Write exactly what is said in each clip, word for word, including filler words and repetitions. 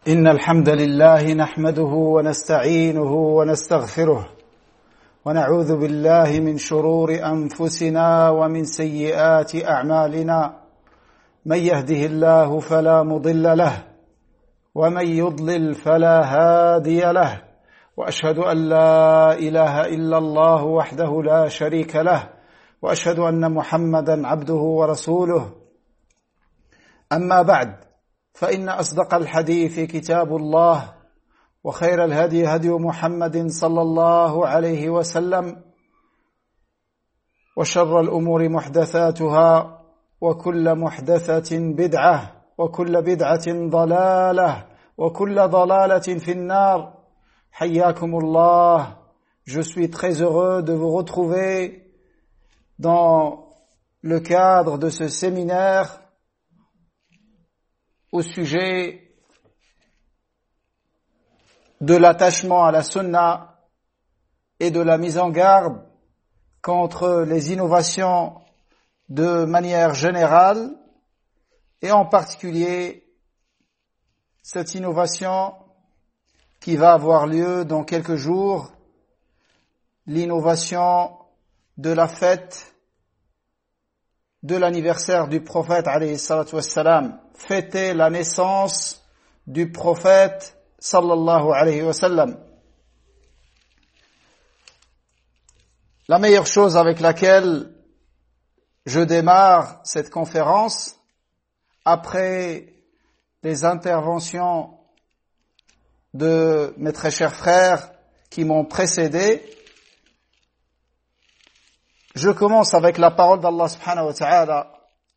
إن الحمد لله نحمده ونستعينه ونستغفره ونعوذ بالله من شرور أنفسنا ومن سيئات أعمالنا من يهده الله فلا مضل له ومن يضلل فلا هادي له وأشهد أن لا إله إلا الله وحده لا شريك له وأشهد أن محمدا عبده ورسوله أما بعد فإن أصدق الحديث كتاب الله وخير الهدي هدي محمد صلى الله عليه وسلم وشر الأمور محدثاتها وكل محدثة بدعة وكل بدعة ضلالة وكل ضلالة في النار. حياكم الله. Je suis très heureux de vous retrouver dans le cadre de ce séminaire au sujet de l'attachement à la sunna et de la mise en garde contre les innovations de manière générale et en particulier cette innovation qui va avoir lieu dans quelques jours, l'innovation de la fête de l'anniversaire du prophète alayhi salatu wassalam, fêter la naissance du prophète sallallahu alayhi wa sallam. La meilleure chose avec laquelle je démarre cette conférence, après les interventions de mes très chers frères qui m'ont précédé, je commence avec la parole d'Allah subhanahu wa ta'ala,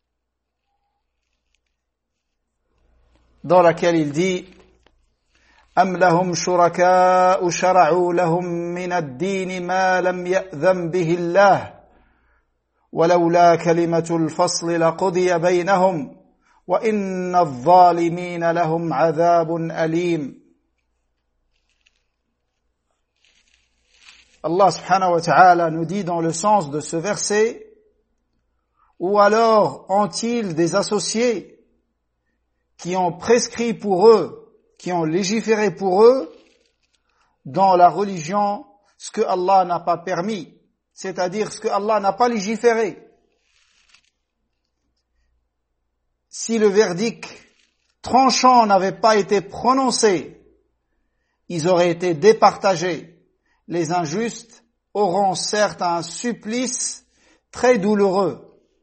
dans laquelle il dit أم لهم شركاء شرعوا لهم من الدين ما لم يأذن به الله ولولا كلمة الفصل لقضي بينهم وإن الظالمين لهم عذاب أليم. Allah subhanahu wa ta'ala nous dit dans le sens de ce verset, ou alors ont-ils des associés qui ont prescrit pour eux, qui ont légiféré pour eux dans la religion ce que Allah n'a pas permis, c'est-à-dire ce que Allah n'a pas légiféré. Si le verdict tranchant n'avait pas été prononcé, ils auraient été départagés. Les injustes auront certes un supplice très douloureux.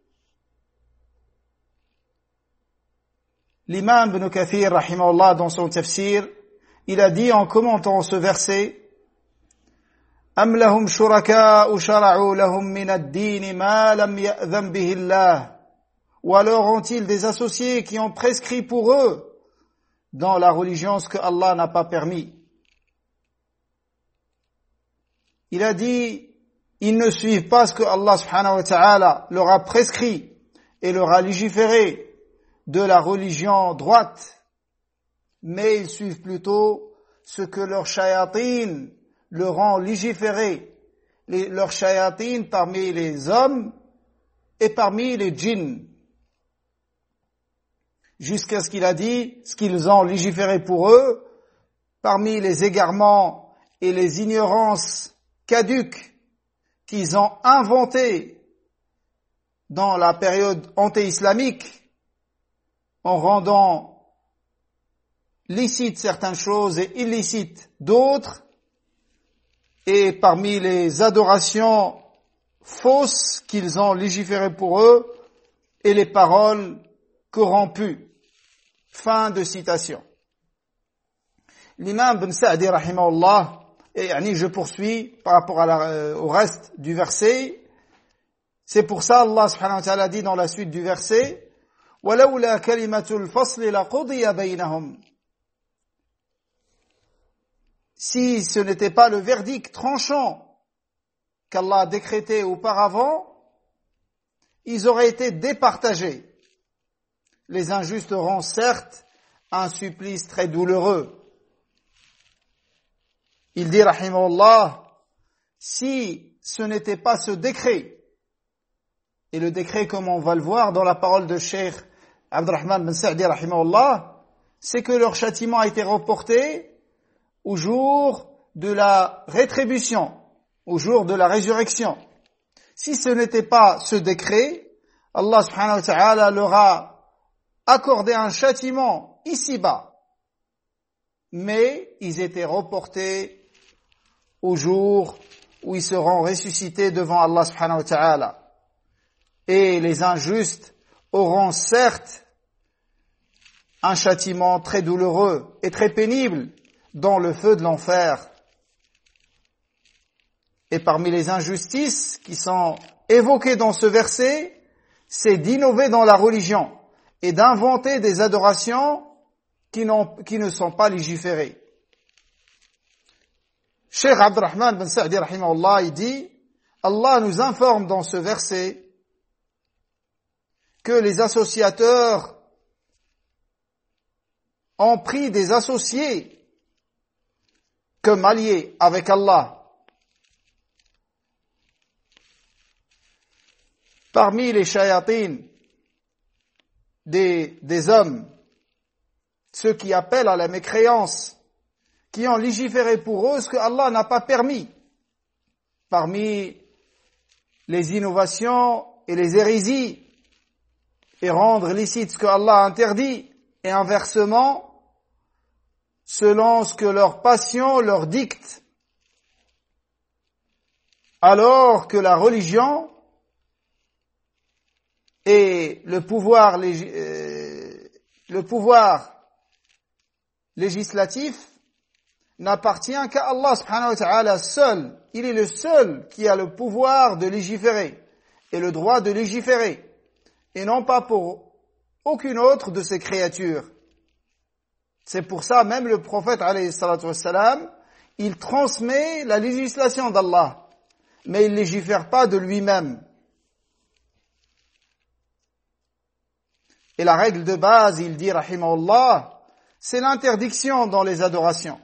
L'imam Ibn Kathir, rahimahullah, dans son tafsir, il a dit en commentant ce verset, أَمْ لَهُمْ شُرَكَاءُ شَرَعُوا لَهُمْ مِنَ الدِّينِ مَا لَمْ يَأْذَنْ بِهِ اللَّهُ. Ou alors ont-ils des associés qui ont prescrit pour eux dans la religion ce que Allah n'a pas permis. Il a dit, ils ne suivent pas ce que Allah subhanahu wa ta'ala leur a prescrit et leur a légiféré de la religion droite, mais ils suivent plutôt ce que leurs shayatin leur ont légiféré, les, leurs shayatin parmi les hommes et parmi les djinns, jusqu'à ce qu'il a dit, ce qu'ils ont légiféré pour eux, parmi les égarements et les ignorances caduques qu'ils ont inventés dans la période anté-islamique, en rendant licites certaines choses et illicites d'autres, et parmi les adorations fausses qu'ils ont légiférées pour eux, et les paroles corrompues. Fin de citation. L'imam Ibn Sa'di, rahimahullah, et je poursuis par rapport à la, au reste du verset, c'est pour ça Allah subhanahu wa ta'ala dit dans la suite du verset, وَلَوْلَا كَلِمَةُ الْفَصْلِ لَقُضِيَ بَيْنَهُمْ. Si ce n'était pas le verdict tranchant qu'Allah a décrété auparavant, ils auraient été départagés. Les injustes auront certes un supplice très douloureux. Il dit, rahimahullah, si ce n'était pas ce décret, et le décret comme on va le voir dans la parole de Cheikh Abdurrahman bin Sa'di rahimahullah, c'est que leur châtiment a été reporté au jour de la rétribution, au jour de la résurrection. Si ce n'était pas ce décret, Allah subhanahu wa ta'ala leur a accordé un châtiment ici-bas, mais ils étaient reportés au jour où ils seront ressuscités devant Allah subhanahu wa ta'ala. Et les injustes auront certes un châtiment très douloureux et très pénible dans le feu de l'enfer. Et parmi les injustices qui sont évoquées dans ce verset, c'est d'innover dans la religion et d'inventer des adorations qui, n'ont, qui ne sont pas légiférées. Cheikh Abdurrahman bin Sa'di rahimahullah, il dit, Allah nous informe dans ce verset que les associateurs ont pris des associés comme alliés avec Allah. Parmi les shayatines des, des hommes, ceux qui appellent à la mécréance, qui ont légiféré pour eux ce que Allah n'a pas permis, parmi les innovations et les hérésies, et rendre licite ce que Allah a interdit, et inversement, selon ce que leur passion leur dicte, alors que la religion et le pouvoir, euh, le pouvoir législatif n'appartient qu'à Allah subhanahu wa ta'ala seul. Il est le seul qui a le pouvoir de légiférer et le droit de légiférer, et non pas pour aucune autre de ses créatures. C'est pour ça même le prophète alayhi salatu wassalam, il transmet la législation d'Allah, mais il ne légifère pas de lui-même. Et la règle de base, il dit rahimahullah, c'est l'interdiction dans les adorations.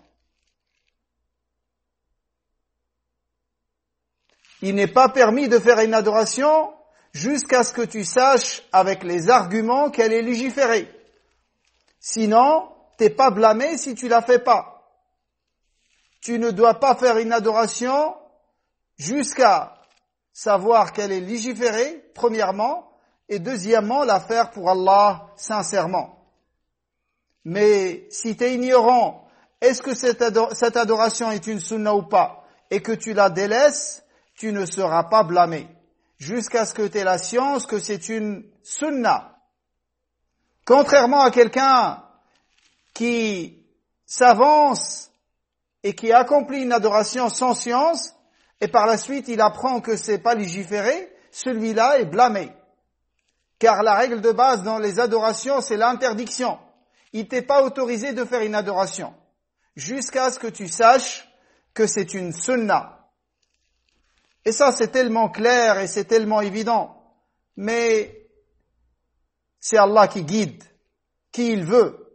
Il n'est pas permis de faire une adoration jusqu'à ce que tu saches avec les arguments qu'elle est légiférée. Sinon, t'es pas blâmé si tu la fais pas. Tu ne dois pas faire une adoration jusqu'à savoir qu'elle est légiférée, premièrement, et deuxièmement, la faire pour Allah sincèrement. Mais si tu es ignorant, est-ce que cette, ador- cette adoration est une sunna ou pas, et que tu la délaisses, tu ne seras pas blâmé, jusqu'à ce que tu aies la science que c'est une sunna. Contrairement à quelqu'un qui s'avance et qui accomplit une adoration sans science, et par la suite il apprend que c'est pas légiféré, celui-là est blâmé. Car la règle de base dans les adorations, c'est l'interdiction. Il t'est pas autorisé de faire une adoration, jusqu'à ce que tu saches que c'est une sunna. Et ça, c'est tellement clair et c'est tellement évident. Mais c'est Allah qui guide, qui il veut.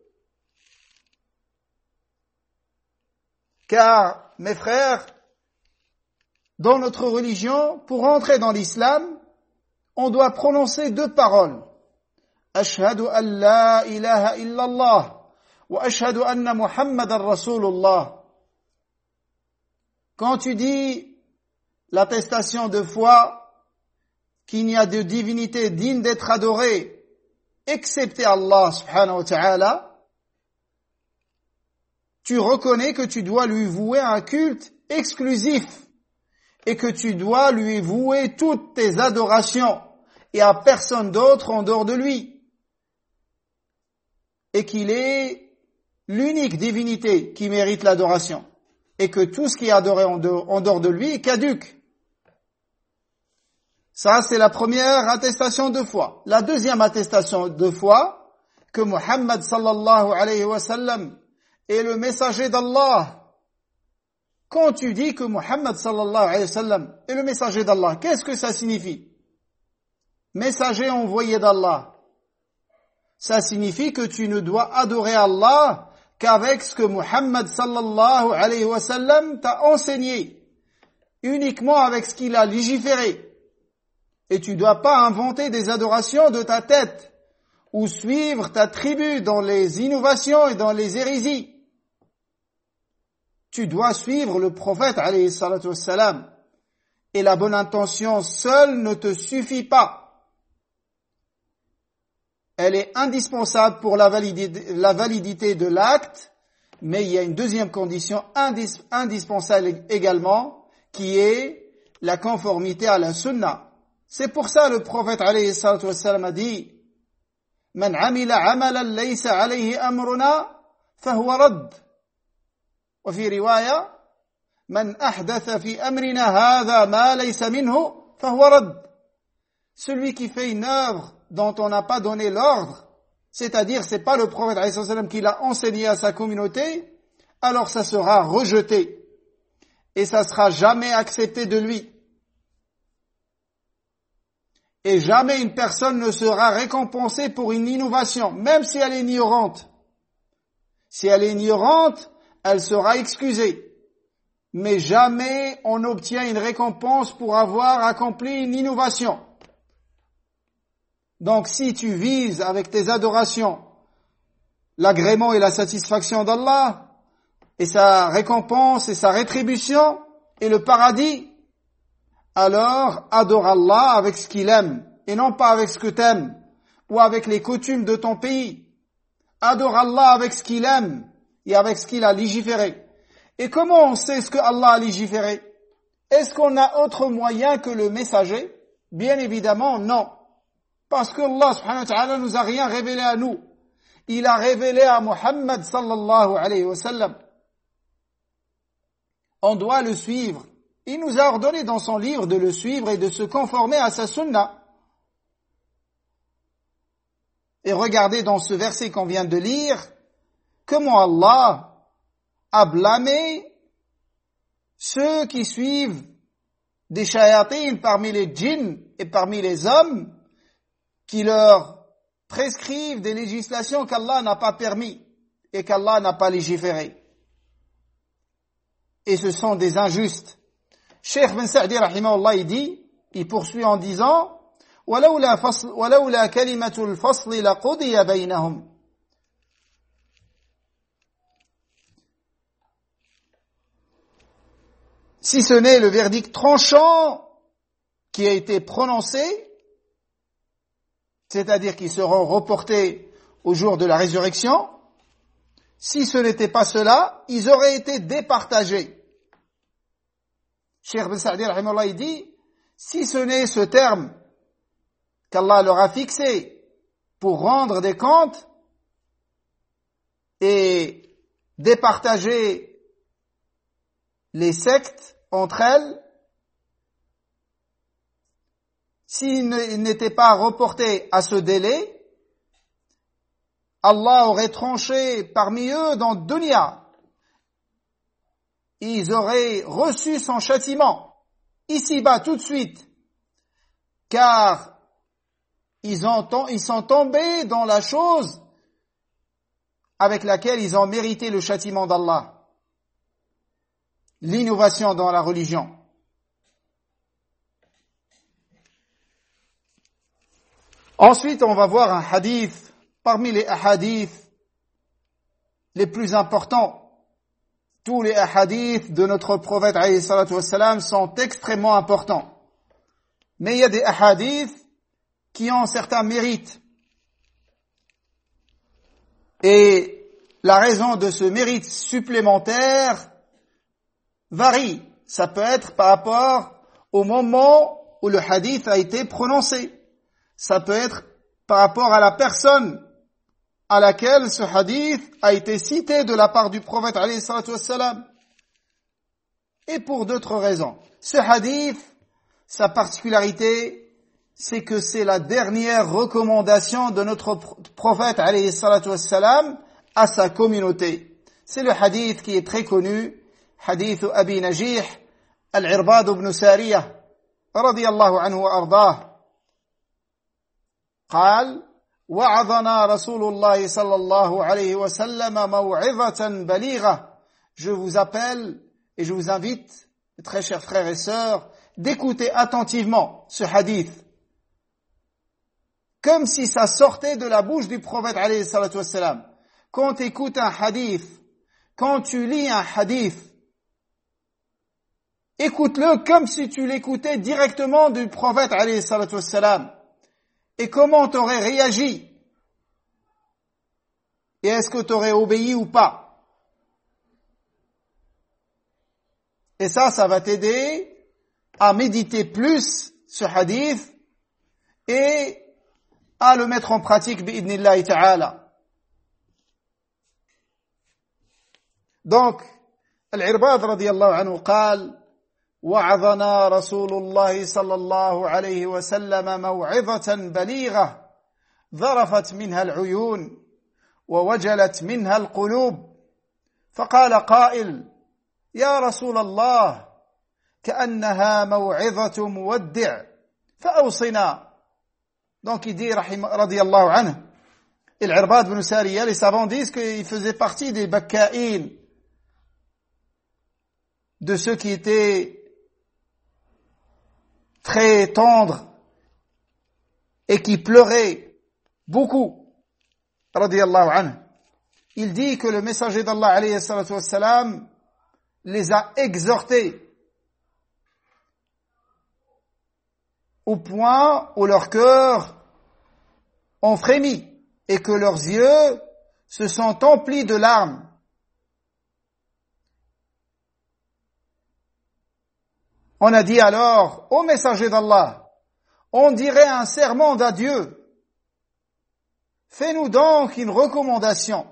Car, mes frères, dans notre religion, pour entrer dans l'islam, on doit prononcer deux paroles. Ashhadu an la ilaha illallah wa ashhadu anna Muhammadan Rasulullah. Quand tu dis l'attestation de foi qu'il n'y a de divinité digne d'être adorée excepté Allah subhanahu wa ta'ala, tu reconnais que tu dois lui vouer un culte exclusif et que tu dois lui vouer toutes tes adorations et à personne d'autre en dehors de lui, et qu'il est l'unique divinité qui mérite l'adoration, et que tout ce qui est adoré en dehors de lui est caduc. Ça, c'est la première attestation de foi. La deuxième attestation de foi, que Muhammad sallallahu alayhi wa sallam est le messager d'Allah. Quand tu dis que Muhammad sallallahu alayhi wa sallam est le messager d'Allah, qu'est-ce que ça signifie? Messager envoyé d'Allah. Ça signifie que tu ne dois adorer Allah qu'avec ce que Muhammad sallallahu alayhi wa sallam t'a enseigné, uniquement avec ce qu'il a légiféré. Et tu ne dois pas inventer des adorations de ta tête ou suivre ta tribu dans les innovations et dans les hérésies. Tu dois suivre le prophète alayhi salatu wassalam. Et la bonne intention seule ne te suffit pas. Elle est indispensable pour la validité, la validité de l'acte, mais il y a une deuxième condition indis, indispensable également, qui est la conformité à la sunna. C'est pour ça le prophète alayhi salatu wassalam a dit Man amila amalan laysa alayhi amruna fahuwa radd. Wa fi riwaya Man ahdatha fi amrina hadha ma laysa minhu fahuwa radd. Celui qui fait une œuvre dont on n'a pas donné l'ordre, c'est-à-dire c'est pas le prophète alayhi sallam qui l'a enseigné à sa communauté, alors ça sera rejeté et ça sera jamais accepté de lui. Et jamais une personne ne sera récompensée pour une innovation, même si elle est ignorante. Si elle est ignorante, elle sera excusée. Mais jamais on obtient une récompense pour avoir accompli une innovation. Donc si tu vises avec tes adorations l'agrément et la satisfaction d'Allah, et sa récompense et sa rétribution, et le paradis, alors adore Allah avec ce qu'il aime, et non pas avec ce que t'aimes, ou avec les coutumes de ton pays. Adore Allah avec ce qu'il aime, et avec ce qu'il a légiféré. Et comment on sait ce que Allah a légiféré? Est-ce qu'on a autre moyen que le messager? Bien évidemment, non. Parce que Allah subhanahu wa ta'ala nous a rien révélé à nous. Il a révélé à Muhammad sallallahu alayhi wa sallam. On doit le suivre. Il nous a ordonné dans son livre de le suivre et de se conformer à sa sunna. Et regardez dans ce verset qu'on vient de lire, comment Allah a blâmé ceux qui suivent des shayatines parmi les djinns et parmi les hommes qui leur prescrivent des législations qu'Allah n'a pas permis et qu'Allah n'a pas légiféré. Et ce sont des injustes. Cheikh Ben Sa'di rahimahullah il dit, il poursuit en disant وَلَوْلَا, فصل وَلَوْلَا كَلِمَةُ الْفَصْلِ لَقُضِيَ بَيْنَهُمْ. Si ce n'est le verdict tranchant qui a été prononcé, c'est-à-dire qu'ils seront reportés au jour de la résurrection, si ce n'était pas cela, ils auraient été départagés. Cheikh Ben Sa'di rahimahullah il dit, si ce n'est ce terme qu'Allah leur a fixé pour rendre des comptes et départager les sectes entre elles, s'ils n'étaient pas reportés à ce délai, Allah aurait tranché parmi eux dans dunya. Ils auraient reçu son châtiment ici-bas tout de suite, car ils, ont, ils sont tombés dans la chose avec laquelle ils ont mérité le châtiment d'Allah, l'innovation dans la religion. Ensuite, on va voir un hadith parmi les hadiths les plus importants. Tous les hadiths de notre prophète alayhi salatu wassalam sont extrêmement importants. Mais il y a des hadiths qui ont certains mérites. Et la raison de ce mérite supplémentaire varie. Ça peut être par rapport au moment où le hadith a été prononcé. Ça peut être par rapport à la personne à laquelle ce hadith a été cité de la part du prophète alayhi salatu wassalam. Et pour d'autres raisons. Ce hadith, sa particularité, c'est que c'est la dernière recommandation de notre prophète alayhi salatu wassalam à sa communauté. C'est le hadith qui est très connu, hadith Abi Najih, Al-Irbad ibn Sariyah, radiyallahu anhu wa ardah. قال وعظنا رسول الله صلى الله عليه وسلم موعظة بليغة. Je vous appelle et je vous invite, très chers frères et sœurs, d'écouter attentivement ce hadith. comme si ça sortait de la bouche du prophète alayhi salatu wassalam. Quand tu écoutes un hadith, quand tu lis un hadith, écoute-le comme si tu l'écoutais directement du prophète alayhi salatu wassalam. Et comment tu aurais réagi? Et est-ce que tu aurais obéi ou pas? Et ça, ça va t'aider à méditer plus ce hadith et à le mettre en pratique bi'idnillahi ta'ala. Donc, Al-Irbad radiyallahu anhu قال وعظنا رسول الله صلى الله عليه وسلم موعظة بليغة ذرفت منها العيون ووجلت منها القلوب فقال قائل يا رسول الله كأنها موعظة مودع فأوصنا. Donc il dit radiyallahu anhu, Al-Irbad ibn Sariyah, les savants disent qu'il faisait partie des bakka'in, de ceux qui étaient très tendres et qui pleuraient beaucoup, radiyallahu anhu. Il dit que le messager d'Allah alayhi salatu wassalam les a exhortés au point où leur cœur ont frémi et que leurs yeux se sont emplis de larmes. On a dit alors au messager d'Allah, on dirait un serment d'adieu. Fais-nous donc une recommandation.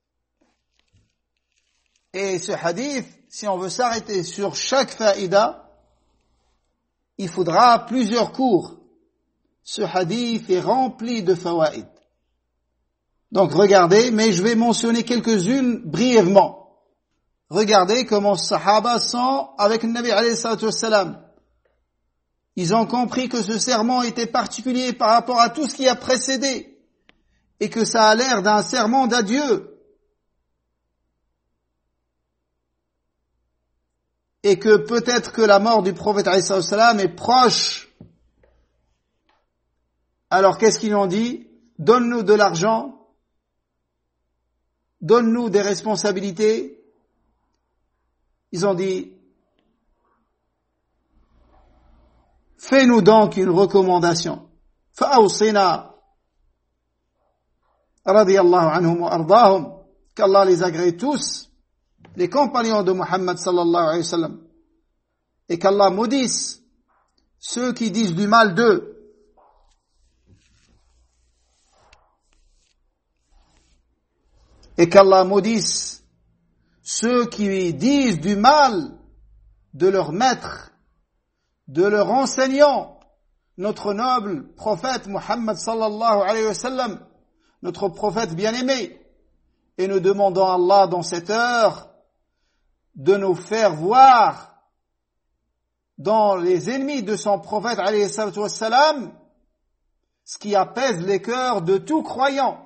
Et ce hadith, si on veut s'arrêter sur chaque faïda, il faudra plusieurs cours. Ce hadith est rempli de fawaïd. Donc regardez, mais je vais mentionner quelques-unes brièvement. Regardez comment les Sahaba sont avec le Nabi alayhi salatu wassalam. Ils ont compris que ce serment était particulier par rapport à tout ce qui a précédé et que ça a l'air d'un serment d'adieu. Et que peut-être que la mort du prophète alayhi salatu wassalam est proche. Alors qu'est-ce qu'ils ont dit? Donne-nous de l'argent, donne-nous des responsabilités. Ils ont dit, fais-nous donc une recommandation. Fa'awsina, radiyallahu anhum wa ardahum, qu'Allah les agrée tous, les compagnons de Muhammad sallallahu alayhi wa sallam, et qu'Allah maudisse ceux qui disent du mal d'eux. Et qu'Allah maudisse ceux qui disent du mal de leur maître, de leur enseignant, notre noble prophète Muhammad sallallahu alayhi wa sallam, notre prophète bien-aimé. Et nous demandons à Allah dans cette heure de nous faire voir dans les ennemis de son prophète alayhi salatu wassalam ce qui apaise les cœurs de tout croyant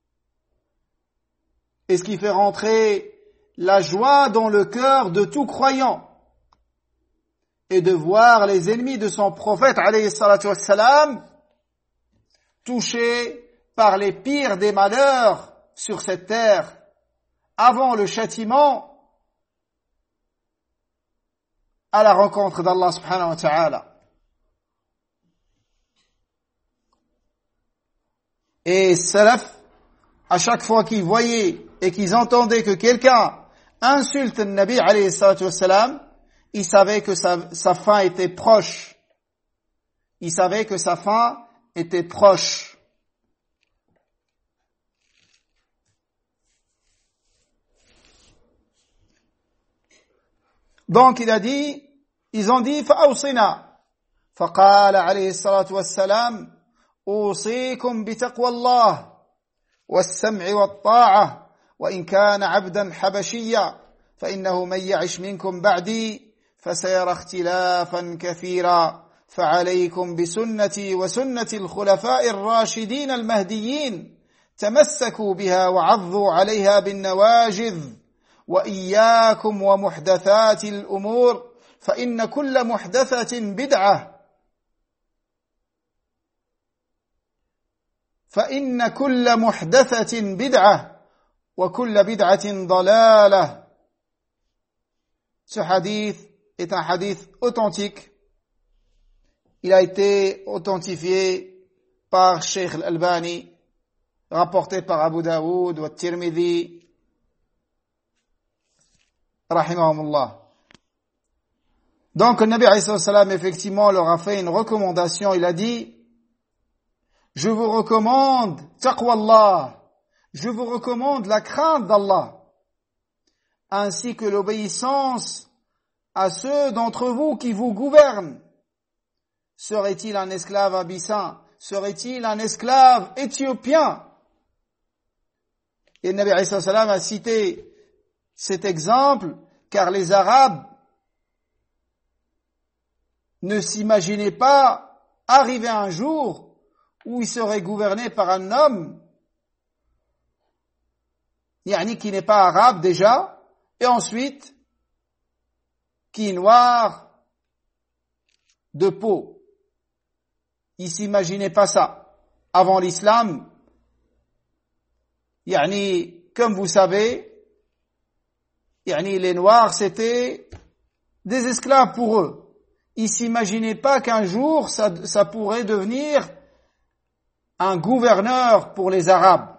et ce qui fait rentrer la joie dans le cœur de tout croyant, et de voir les ennemis de son prophète alayhi salatu wassalam touchés par les pires des malheurs sur cette terre avant le châtiment à la rencontre d'Allah subhanahu wa ta'ala. Et salaf, à chaque fois qu'ils voyaient et qu'ils entendaient que quelqu'un insulte le Nabi alayhi salatu wassalam, il savait que sa, sa fin était proche. Il savait que sa fin était proche. Donc il a dit, ils ont dit, فأوصنا. فقال عليه الصلاة والسلام أوصيكم بتقوى الله والسمع والطاعة وإن كان عبدا حبشيا فإنه من يعش منكم بعدي فسيرى اختلافا كثيرا فعليكم بسنتي وسنة الخلفاء الراشدين المهديين تمسكوا بها وعضوا عليها بالنواجذ وإياكم ومحدثات الأمور فإن كل محدثة بدعة فإن كل محدثة بدعة وكل بدعة ضلالة. Ce hadith est un hadith authentique. Il a été authentifié par Sheikh Al-Albani, rapporté par Abu Daoud wa Tirmidhi, rahimahumullah. Donc, le Nabi alayhi salam, effectivement, leur a fait une recommandation. Il a dit, je vous recommande taqwa Allah, je vous recommande la crainte d'Allah, ainsi que l'obéissance à ceux d'entre vous qui vous gouvernent. Serait-il un esclave abyssin? Serait-il un esclave éthiopien? Et le Nabi alayhi salam a cité cet exemple, car les Arabes ne s'imaginaient pas arriver un jour où ils seraient gouvernés par un homme, yani qui n'est pas arabe déjà, et ensuite qui est noir de peau. Ils s'imaginaient pas ça. Avant l'islam, yani, comme vous savez, yani les noirs c'était des esclaves pour eux. Ils s'imaginaient pas qu'un jour ça, ça pourrait devenir un gouverneur pour les Arabes.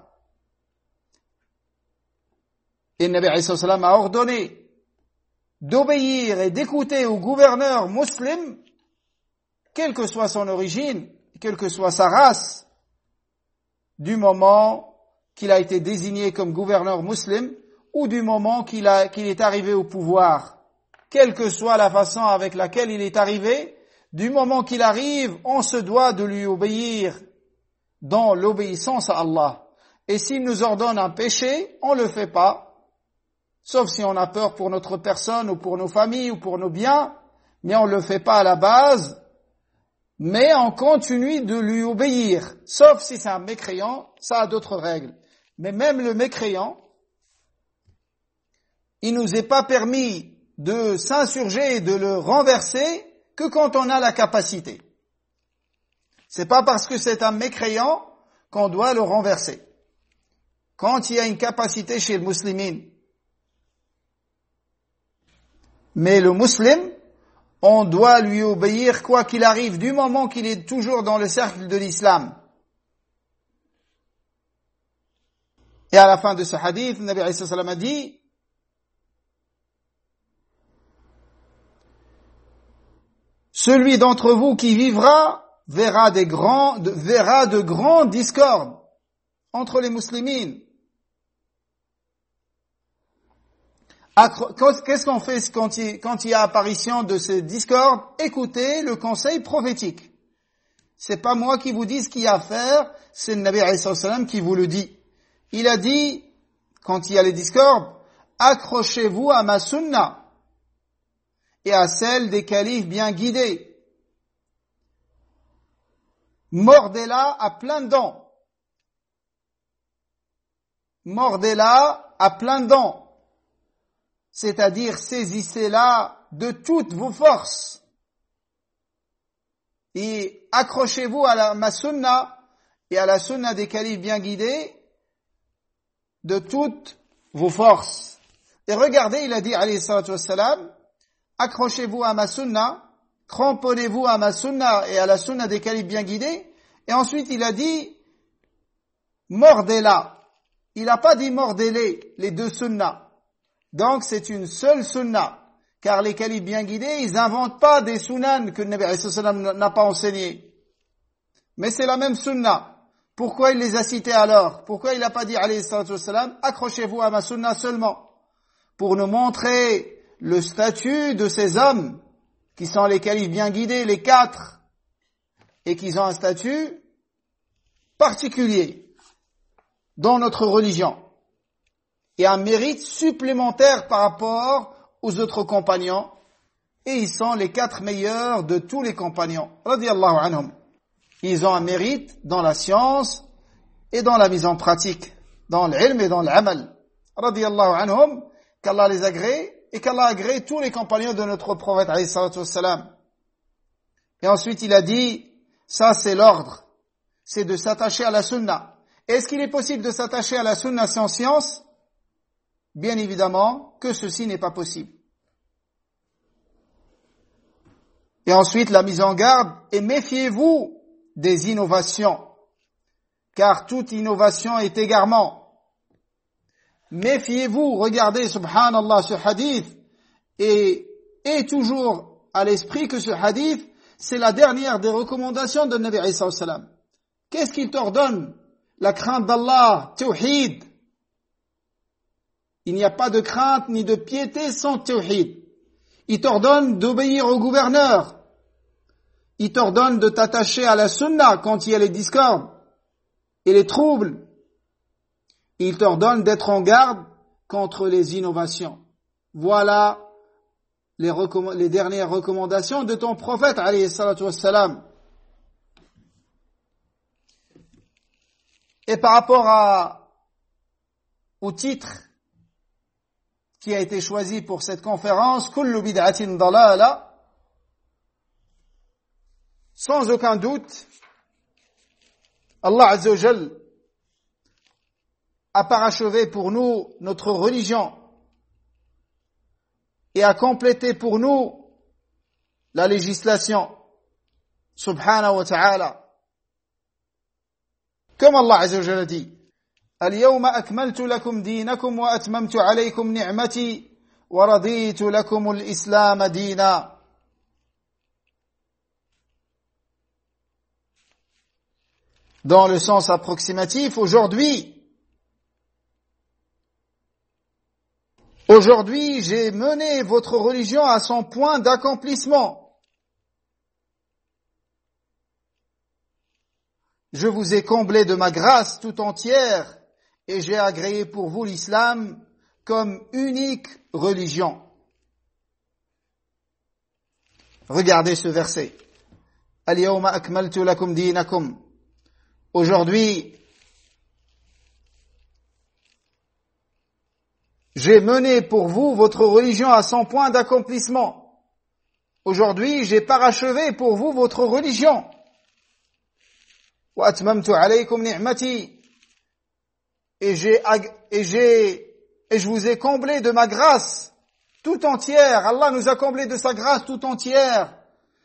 Et le Nabi alayhi salam a ordonné d'obéir et d'écouter au gouverneur musulman, quelle que soit son origine, quelle que soit sa race, du moment qu'il a été désigné comme gouverneur musulman ou du moment qu'il a, qu'il est arrivé au pouvoir. Quelle que soit la façon avec laquelle il est arrivé, du moment qu'il arrive, on se doit de lui obéir dans l'obéissance à Allah. Et s'il nous ordonne un péché, on ne le fait pas, sauf si on a peur pour notre personne ou pour nos familles ou pour nos biens, mais on ne le fait pas à la base, mais on continue de lui obéir, sauf si c'est un mécréant, ça a d'autres règles. Mais même le mécréant, il nous est pas permis de s'insurger et de le renverser que quand on a la capacité. C'est pas parce que c'est un mécréant qu'on doit le renverser. Quand il y a une capacité chez le musulman. Mais le musulman, on doit lui obéir quoi qu'il arrive, du moment qu'il est toujours dans le cercle de l'islam. Et à la fin de ce hadith, le Nabi alayhi salam a dit, celui d'entre vous qui vivra verra des grands, de, verra de grands discordes entre les musulmans. Qu'est-ce qu'on fait quand il, quand il y a apparition de ces discordes? Écoutez le conseil prophétique. C'est pas moi qui vous dis ce qu'il y a à faire, c'est le Nabi alayhi salam qui vous le dit. Il a dit, quand il y a les discordes, accrochez-vous à ma sunna et à celle des califes bien guidés. Mordez-la à plein dents. Mordez-la à plein dents. C'est-à-dire saisissez-la de toutes vos forces. Et accrochez-vous à la, ma sunna et à la sunna des califes bien guidés de toutes vos forces. Et regardez, il a dit, alayhi salatu wassalam, accrochez-vous à ma sunna, cramponnez-vous à ma sunna et à la sunna des califes bien guidés. Et ensuite, il a dit, mordez-la. Il n'a pas dit mordez-les, les deux sunnas. Donc, c'est une seule sunna. Car les califes bien guidés, ils n'inventent pas des sunan que le Nabi alayhi salam n'a pas enseigné. Mais c'est la même sunna. Pourquoi il les a cités alors? Pourquoi il n'a pas dit, alayhi salam, accrochez-vous à ma sunna seulement? Pour nous montrer le statut de ces hommes, qui sont les califes bien guidés, les quatre, et qui ont un statut particulier dans notre religion, et un mérite supplémentaire par rapport aux autres compagnons, et ils sont les quatre meilleurs de tous les compagnons, radiyallahu anhum. Ils ont un mérite dans la science et dans la mise en pratique, dans l'ilm et dans l'amal, radiyallahu anhum, qu'Allah les agrée, et qu'Allah agrée tous les compagnons de notre prophète, alayhi salatu wassalam. Et ensuite il a dit, ça c'est l'ordre, c'est de s'attacher à la sunna. Est-ce qu'il est possible de s'attacher à la sunna sans science? Bien évidemment que ceci n'est pas possible. Et ensuite, la mise en garde, et méfiez-vous des innovations, car toute innovation est égarement. Méfiez-vous, regardez, subhanallah, ce hadith, et, et toujours à l'esprit que ce hadith, c'est la dernière des recommandations de Nabi Isa salam. Qu'est-ce qu'il t'ordonne? La crainte d'Allah, tawhid. Il n'y a pas de crainte ni de piété sans tawhid. Il t'ordonne d'obéir au gouverneur. Il t'ordonne de t'attacher à la sunna quand il y a les discordes et les troubles. Il t'ordonne d'être en garde contre les innovations. Voilà les, recomm- les dernières recommandations de ton prophète, alayhi salatu wassalam. Et par rapport à, au titre qui a été choisi pour cette conférence, Kullu bid'atin dalala, sans aucun doute, Allah Azza wa Jal a parachevé pour nous notre religion et a complété pour nous la législation, subhanahu wa ta'ala. Comme Allah Azza wa Jal a dit, اليوم أكملت لكم دينكم وأتممت عليكم نعمتي ورضيت لكم الإسلام دينا. Dans le sens approximatif, aujourd'hui, aujourd'hui, j'ai mené votre religion à son point d'accomplissement. Je vous ai comblé de ma grâce tout entière et j'ai agréé pour vous l'islam comme unique religion. Regardez ce verset. Al-yawma akmaltu lakum dinakum. Aujourd'hui, j'ai mené pour vous votre religion à son point d'accomplissement. Aujourd'hui, j'ai parachevé pour vous votre religion. Wa atmamtu alaykum ni'mati. Et j'ai, et j'ai, et je vous ai comblé de ma grâce tout entière. Allah nous a comblé de sa grâce tout entière.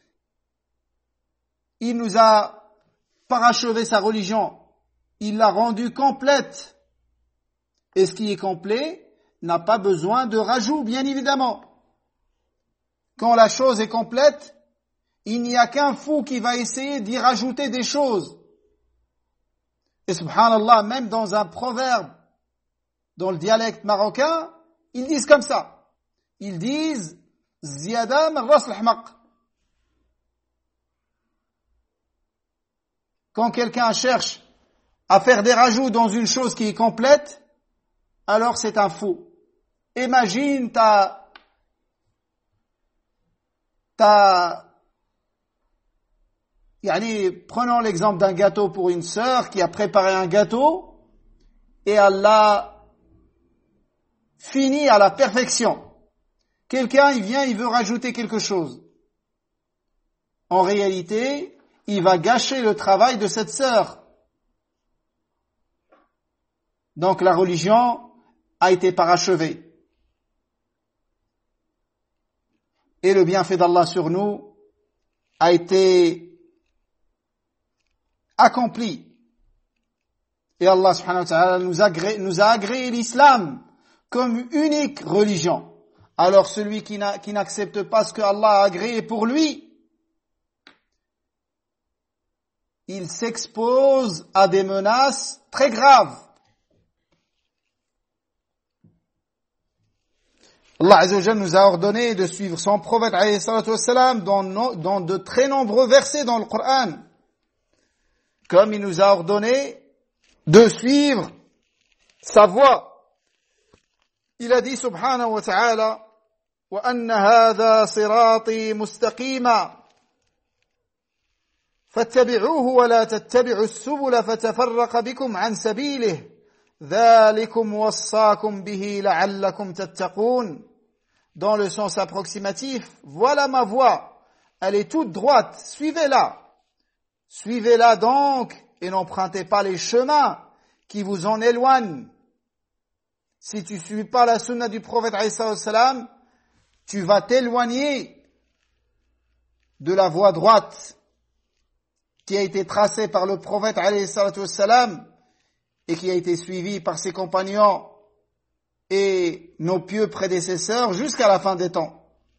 Il nous a parachevé sa religion. Il l'a rendue complète. Et ce qui est complet n'a pas besoin de rajout, bien évidemment. Quand la chose est complète, il n'y a qu'un fou qui va essayer d'y rajouter des choses. Et subhanallah, même dans un proverbe, dans le dialecte marocain, ils disent comme ça. Ils disent « Ziyada min ras al-hmaq ». Quand quelqu'un cherche à faire des rajouts dans une chose qui est complète, alors c'est un fou. Imagine ta, ta, Yani, prenons l'exemple d'un gâteau pour une sœur qui a préparé un gâteau et elle l'a fini à la perfection. Quelqu'un, il vient, il veut rajouter quelque chose. En réalité, il va gâcher le travail de cette sœur. Donc la religion a été parachevée. Et le bienfait d'Allah sur nous a été accompli. Et Allah subhanahu wa ta'ala nous a agréé, nous a agréé l'islam comme unique religion. Alors celui qui, n'a, qui n'accepte pas ce que Allah a agréé pour lui, il s'expose à des menaces très graves. Allah Azza wa Jalla nous a ordonné de suivre son prophète alayhi salatu wassalam dans, no, dans de très nombreux versets dans le Coran. Comme il nous a ordonné de suivre sa voie. Il a dit subhanahu wa ta'ala wa anna hadha sirati mustaqima fattabi'uhu wa la tattabi'u as-subula fatafarraqa bikum an sabilihi dhalikum wassakum bihi la'allakum tattaqun. Dans le sens approximatif, voilà ma voie, elle est toute droite, suivez-la. Suivez-la donc, et n'empruntez pas les chemins qui vous en éloignent. Si tu ne suis pas la sunna du prophète alayhi salam, tu vas t'éloigner de la voie droite qui a été tracée par le prophète alayhi salam et qui a été suivie par ses compagnons et nos pieux prédécesseurs jusqu'à la fin des temps.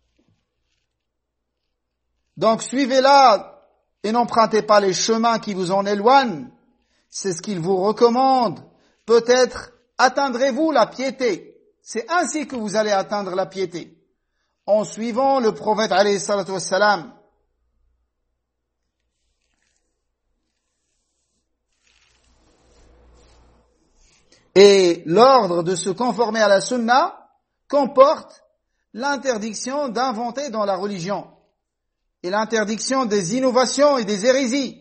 Donc suivez-la et n'empruntez pas les chemins qui vous en éloignent. C'est ce qu'il vous recommande. Peut-être atteindrez-vous la piété. C'est ainsi que vous allez atteindre la piété. En suivant le prophète alayhi salatu wassalam. Et l'ordre de se conformer à la sunna comporte l'interdiction d'inventer dans la religion et l'interdiction des innovations et des hérésies.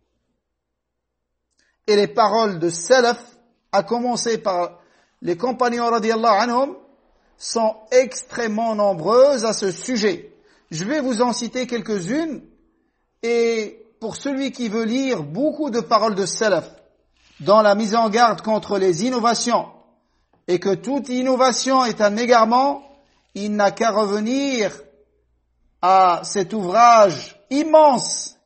Et les paroles de salaf, à commencer par les compagnons radiyallahu anhum, sont extrêmement nombreuses à ce sujet. Je vais vous en citer quelques-unes, et pour celui qui veut lire beaucoup de paroles de salaf, dans la mise en garde contre les innovations, et que toute innovation est un égarement, il n'a qu'à revenir à cet ouvrage immense,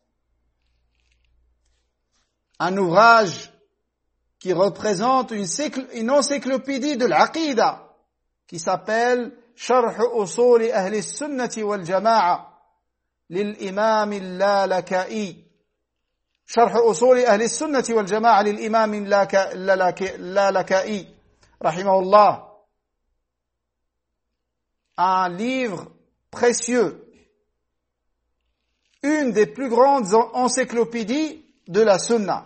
un ouvrage qui représente une, une encyclopédie de l'aqida, qui s'appelle Sharh Usul Ahli Sunnati wal Jama'a للإمام اللالكائي. شرح أصول أهل السنة والجماعة للإمام اللالكائي رحمه الله. Un livre précieux, une des plus grandes encyclopédies de la sunna,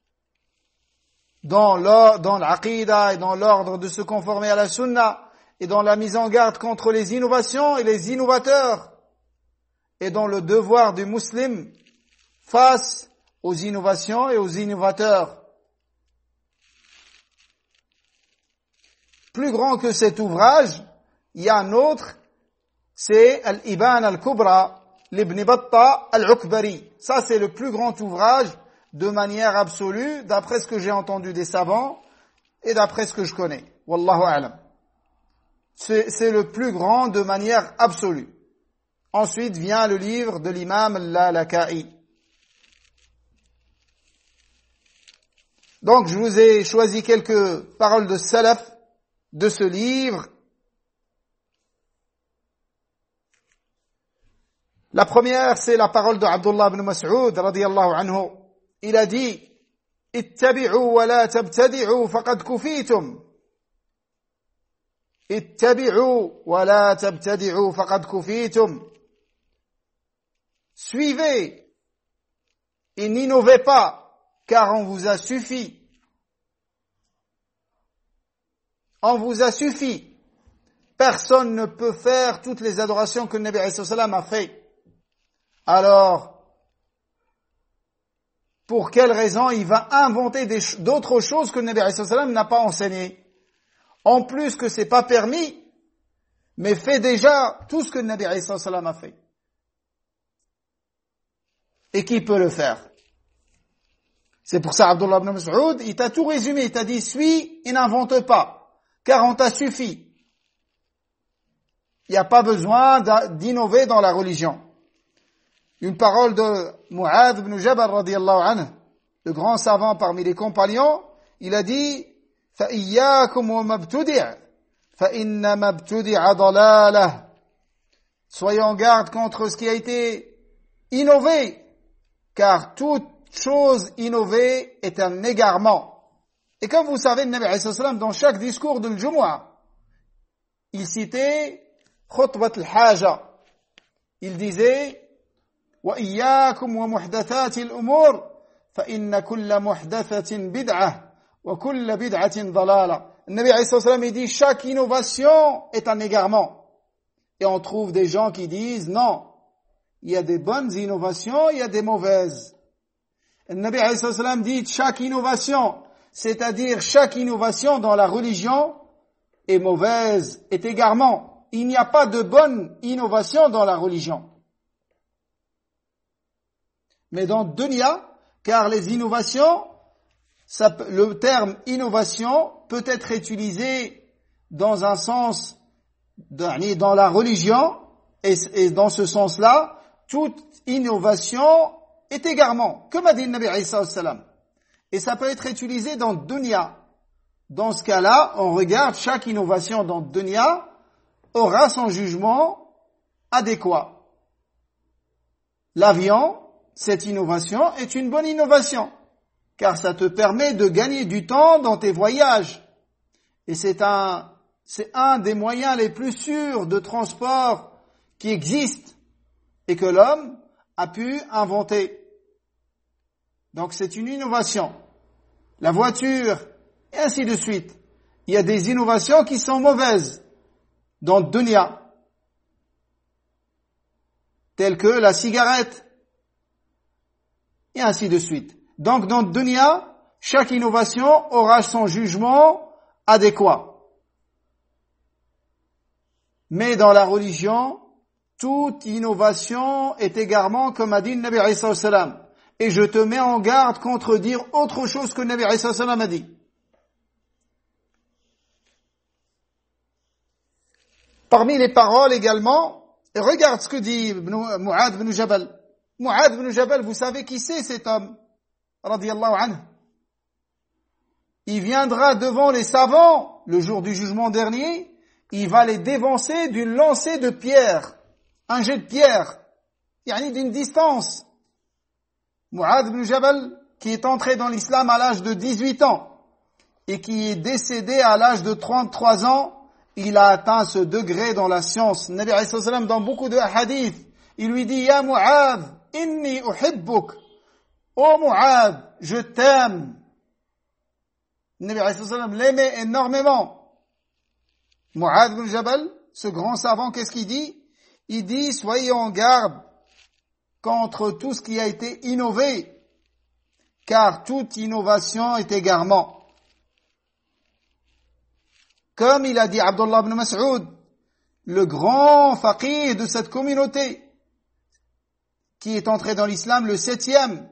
dans l'aqida et dans l'ordre de se conformer à la sunna, et dans la mise en garde contre les innovations et les innovateurs, et dans le devoir du musulman face aux innovations et aux innovateurs. Plus grand que cet ouvrage, il y a un autre, c'est Al-Iban al-Kubra, l'Ibn Battah al-Ukbari. Ça, c'est le plus grand ouvrage de manière absolue, d'après ce que j'ai entendu des savants et d'après ce que je connais. Wallahu a'lam. C'est, c'est le plus grand de manière absolue. Ensuite vient le livre de l'imam al-Lalaka'i. Donc, je vous ai choisi quelques paroles de salaf de ce livre. La première, c'est la parole de Abdullah ibn Mas'ud, radiyallahu anhu. Il a dit, « Ittabi'u wa la tabtadi'u faqad kufitum. » Ittabi'u wa la tabtadi'u faqad kufitum. Suivez et n'innovez pas, car on vous a suffi. On vous a suffi. Personne ne peut faire toutes les adorations que le Nabi alayhi salam a fait. Alors, pour quelle raison il va inventer des, d'autres choses que le Nabi alayhi salam n'a pas enseigné? En plus que c'est pas permis, mais fait déjà tout ce que le Nabi alayhi salam a fait. Et qui peut le faire? C'est pour ça, Abdullah ibn Mas'ud, il t'a tout résumé, il t'a dit, suis et n'invente pas, car on t'a suffi. Il n'y a pas besoin d'innover dans la religion. Une parole de Mu'adh ibn Jabal, radiyallahu anhu, le grand savant parmi les compagnons, il a dit, فَإِيَّاكُمْ وَمَبْتُدِعْ فَإِنَّ مَبْتُدِعَ ضَلَالَهُ. Soyons en garde contre ce qui a été innové, car toute chose innovée est un égarement. Et comme vous savez, le Nabi alayhi salam, dans chaque discours de l'Jumu'ah, il citait khutbat al-haja. Il disait, wa iyyakum wa muhdathati al-umur, fa inna kulla muhdathatin bid'ah, wa kulla bid'atin dalala. Le Nabi alayhi salam, il dit, chaque innovation est un égarement. Et on trouve des gens qui disent, non, il y a des bonnes innovations, il y a des mauvaises. Le Nabi alayhi salam dit, chaque innovation, c'est-à-dire chaque innovation dans la religion est mauvaise, est égarement. Il n'y a pas de bonne innovation dans la religion. Mais dans le dunya, car les innovations ça, le terme innovation peut être utilisé dans un sens, dans la religion, et, et dans ce sens-là, toute innovation est égarement, comme a dit le Nabi Isa salam. Et ça peut être utilisé dans dunya. Dans ce cas-là, on regarde chaque innovation dans dunya aura son jugement adéquat. L'avion, cette innovation est une bonne innovation, car ça te permet de gagner du temps dans tes voyages. Et c'est un, c'est un des moyens les plus sûrs de transport qui existent et que l'homme a pu inventer. Donc c'est une innovation. La voiture, et ainsi de suite. Il y a des innovations qui sont mauvaises dans le dunya, telles que la cigarette, et ainsi de suite. Donc dans le dunya, chaque innovation aura son jugement adéquat. Mais dans la religion, toute innovation est égarement, comme a dit le Nabi Isa salam. Et je te mets en garde contre dire autre chose que le Nabi Isa salam a dit. Parmi les paroles également, regarde ce que dit Mu'adh ibn Jabal. Mu'adh ibn Jabal, vous savez qui c'est cet homme, radiyallahu anhu. Il viendra devant les savants le jour du jugement dernier, il va les dévancer d'une lancée de pierre, un jet de pierre, yani d'une distance. Mu'adh ibn Jabal, qui est entré dans l'islam à l'âge de dix-huit ans et qui est décédé à l'âge de trente-trois ans, il a atteint ce degré dans la science. Le Nabi alayhi salam, dans beaucoup de hadiths, il lui dit « Ya Mu'adh, inni uhibbuk » « Oh Mu'adh, je t'aime » Le Nabi alayhi salam l'aimait énormément. Mu'adh ibn Jabal, ce grand savant, qu'est-ce qu'il dit? Il dit « Soyez en garde contre tout ce qui a été innové, car toute innovation est égarement. » Comme il a dit Abdullah ibn Mas'ud, le grand faqih de cette communauté, qui est entré dans l'islam le septième,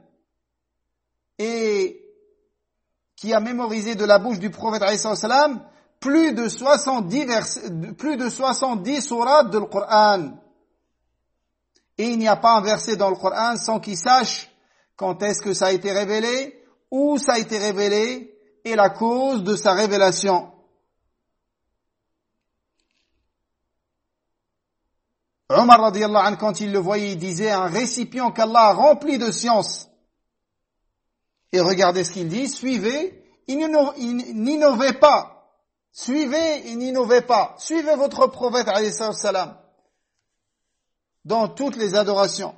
et qui a mémorisé de la bouche du prophète alayhi salam plus de soixante-dix versets, plus de soixante-dix sourates de le Coran. Et il n'y a pas un verset dans le Coran sans qu'il sache quand est-ce que ça a été révélé, où ça a été révélé, et la cause de sa révélation. Omar radiyallahu anhu, quand il le voyait, il disait un récipient qu'Allah a rempli de science. Et regardez ce qu'il dit, suivez, et n'innovez pas. Suivez et n'innovez pas. Suivez votre prophète alayhi salam dans toutes les adorations.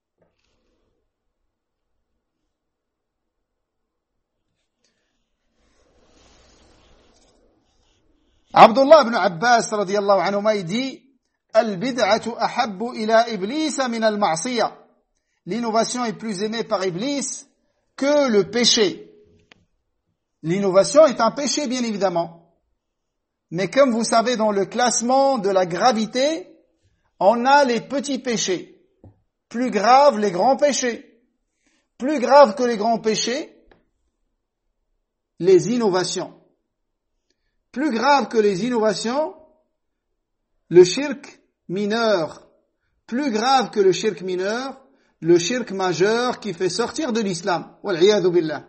Abdullah ibn Abbas radiyallahu anhu, il dit Al-bid'atu ahabbu ila iblis min al-ma'siyah. L'innovation est plus aimée par Iblis que le péché. L'innovation est un péché, bien évidemment. Mais comme vous savez, dans le classement de la gravité, on a les petits péchés. Plus graves, les grands péchés. Plus graves que les grands péchés, les innovations. Plus grave que les innovations, le shirk mineur. Plus grave que le shirk mineur, le shirk majeur qui fait sortir de l'islam. Wal'iyadhu billah.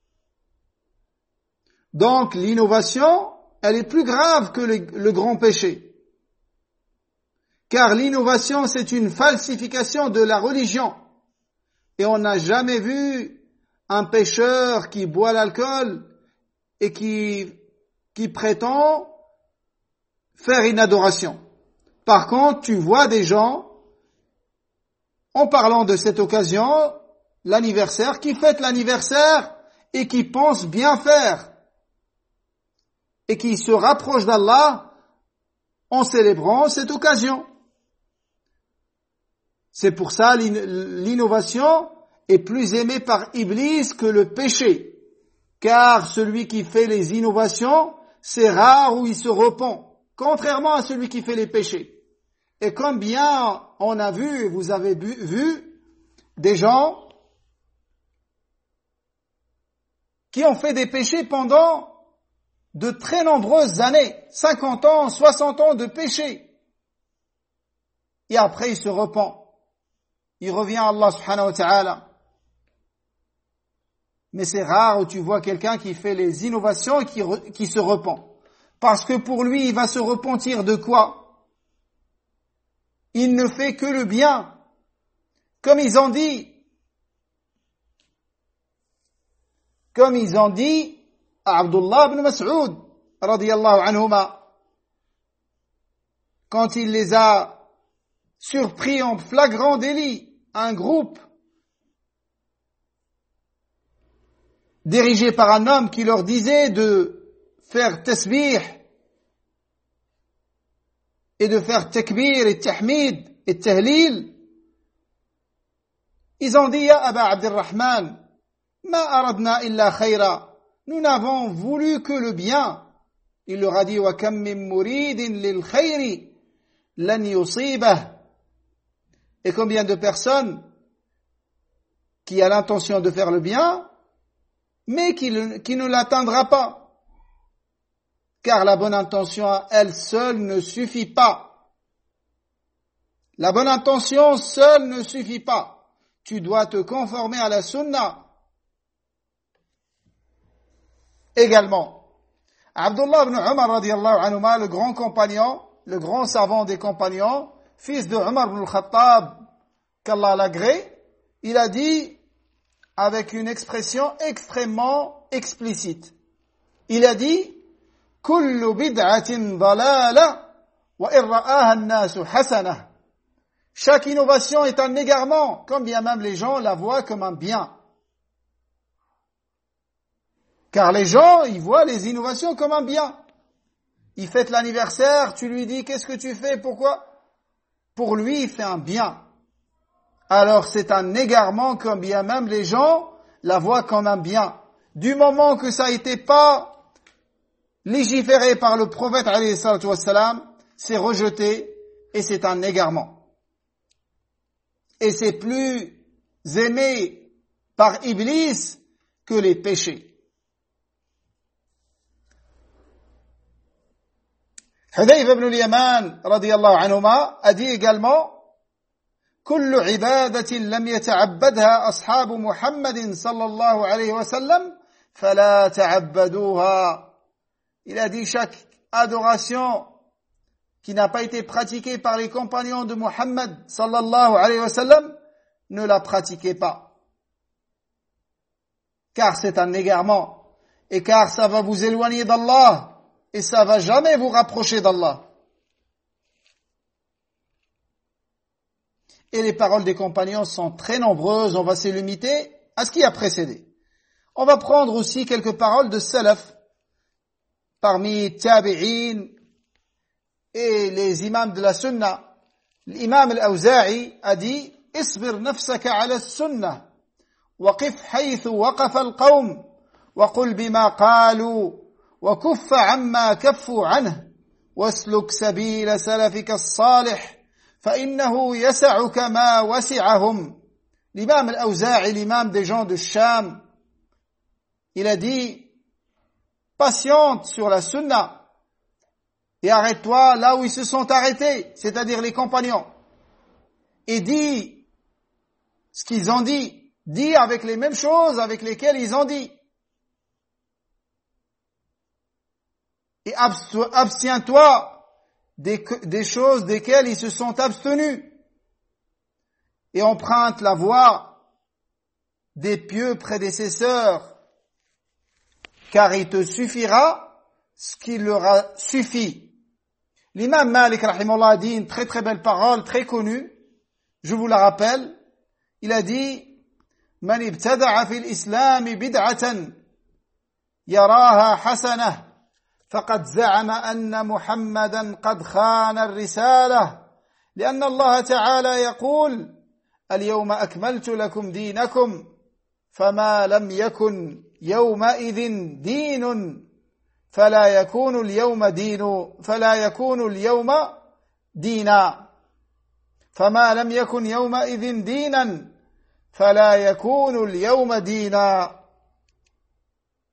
Donc l'innovation, elle est plus grave que le, le grand péché. Car l'innovation, c'est une falsification de la religion. Et on n'a jamais vu un pécheur qui boit l'alcool et qui, qui prétend faire une adoration. Par contre, tu vois des gens, en parlant de cette occasion, l'anniversaire, qui fêtent l'anniversaire et qui pensent bien faire et qui se rapprochent d'Allah en célébrant cette occasion. C'est pour ça l'innovation est plus aimée par Iblis que le péché, car celui qui fait les innovations, c'est rare où il se repent, contrairement à celui qui fait les péchés. Et comme bien on a vu, vous avez vu des gens qui ont fait des péchés pendant de très nombreuses années, cinquante ans, soixante ans de péchés. Et après, il se repent. Il revient à Allah subhanahu wa ta'ala. Mais c'est rare où tu vois quelqu'un qui fait les innovations et qui, re, qui se repent. Parce que pour lui, il va se repentir de quoi? Il ne fait que le bien. Comme ils ont dit, comme ils ont dit à Abdullah ibn Mas'ud, radiyallahu anhuma, quand il les a surpris en flagrant délit, un groupe dirigé par un homme qui leur disait de faire tasbih et de faire takbir et tahmid et tahlil, ils ont dit, Ya Aba Abdirrahman, ma aradna illa khayra, nous n'avons voulu que le bien. Il leur a dit, wa kam min muridin lil khayri lan yusibah. Et combien de personnes qui a l'intention de faire le bien, mais qui, le, qui ne l'atteindra pas. Car la bonne intention à elle seule ne suffit pas. La bonne intention seule ne suffit pas. Tu dois te conformer à la sunna. Également, Abdullah ibn Umar radiyallahu anhuma, le grand compagnon, le grand savant des compagnons, fils de Umar ibn al-Khattab, qu'Allah l'agrée, il a dit avec une expression extrêmement explicite. Il a dit kullu bid'atin dalala wa in ra'aha an-nasu hasanah. Chaque innovation est un égarement, quand bien même les gens la voient comme un bien. Car les gens, ils voient les innovations comme un bien. Il fête l'anniversaire, tu lui dis qu'est-ce que tu fais, pourquoi? Pour lui, il fait un bien. Alors c'est un égarement, quand bien même les gens la voient comme un bien. Du moment que ça n'était pas légiféré par le prophète alayhi salatu wassalam, c'est rejeté et c'est un égarement. Et c'est plus aimé par Iblis que les péchés. Hudayfa ibn al-Yaman radiyallahu anhuma a dit également كل عبادة لم يتعبدها أصحاب محمد صلى الله عليه وسلم فلا تعبدوها. Il a dit chaque adoration qui n'a pas été pratiquée par les compagnons de Muhammad sallallahu alayhi wa sallam, ne la pratiquez pas. Car c'est un égarement et car ça va vous éloigner d'Allah et ça va jamais vous rapprocher d'Allah. Et les paroles des compagnons sont très nombreuses, on va se limiter à ce qui a précédé. On va prendre aussi quelques paroles de salaf, parmi tabi'in et les imams de la sunna. L'imam al-Awza'i a dit, اصبر نفسك على السنة وقف حيث وقف القوم وقل بما قالوا وكف عما كفوا عنه واسلك سبيل سلفك الصالح فإنه يسعك ما وسعهم. L'imam al-Awza'i, l'imam des gens de Sham, il a dit, patiente sur la sunna et arrête-toi là où ils se sont arrêtés, c'est-à-dire les compagnons, et dis ce qu'ils ont dit, dis avec les mêmes choses avec lesquelles ils ont dit, et abstiens-toi Des, des choses desquelles ils se sont abstenus et emprunte la voie des pieux prédécesseurs, car il te suffira ce qui leur a suffi. L'imam Malik rahimahullah a dit une très très belle parole, très connue, je vous la rappelle. Il a dit Man ibtada'a fil islam bid'atan yaraha hasanah فقد زعم أن محمدا قد خان الرسالة لأن الله تعالى يقول اليوم أكملت لكم دينكم فما لم يكن يومئذ دين فلا يكون اليوم دين فلا يكون اليوم دينا فما لم يكن يومئذ دينا فلا يكون اليوم دينا.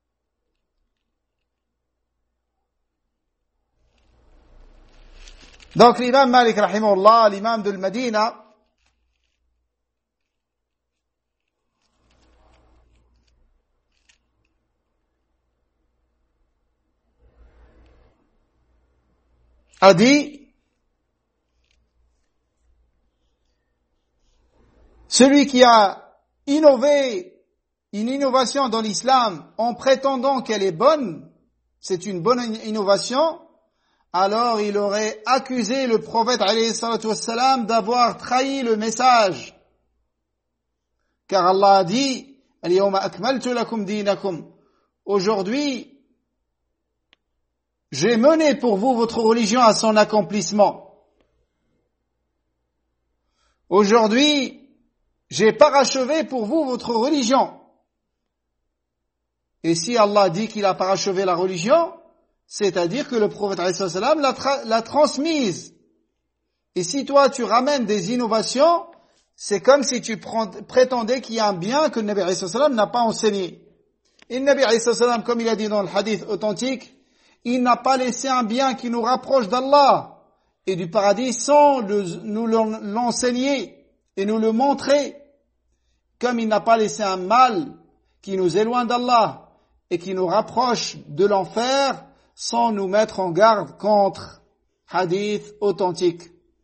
Donc l'imam Malik, rahimahullah, l'imam de Medina, a dit, celui qui a innové une innovation dans l'islam en prétendant qu'elle est bonne, c'est une bonne innovation, alors il aurait accusé le prophète alayhi salatu wassalam d'avoir trahi le message. Car Allah a dit, Al-yawma akmaltu lakum dinakum. Aujourd'hui, j'ai mené pour vous votre religion à son accomplissement. Aujourd'hui, j'ai parachevé pour vous votre religion. Et si Allah dit qu'il a parachevé la religion, c'est-à-dire que le prophète alayhi salam l'a, tra- l'a transmise. Et si toi tu ramènes des innovations, c'est comme si tu prends, prétendais qu'il y a un bien que le Nabi alayhi salam n'a pas enseigné. Et le Nabi alayhi salam, comme il a dit dans le hadith authentique, il n'a pas laissé un bien qui nous rapproche d'Allah et du paradis sans le, nous l'enseigner et nous le montrer, comme il n'a pas laissé un mal qui nous éloigne d'Allah et qui nous rapproche de l'enfer sans nous mettre en garde contre. Hadith authentique.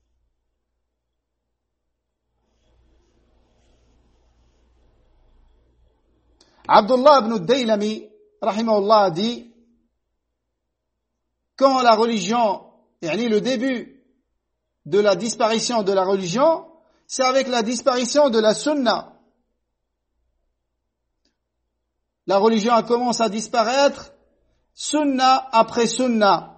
Abdullah ibn Daylami, rahimahullah, a dit, quand la religion, yani le début de la disparition de la religion, c'est avec la disparition de la sunna. La religion commence à disparaître, sunna après sunna.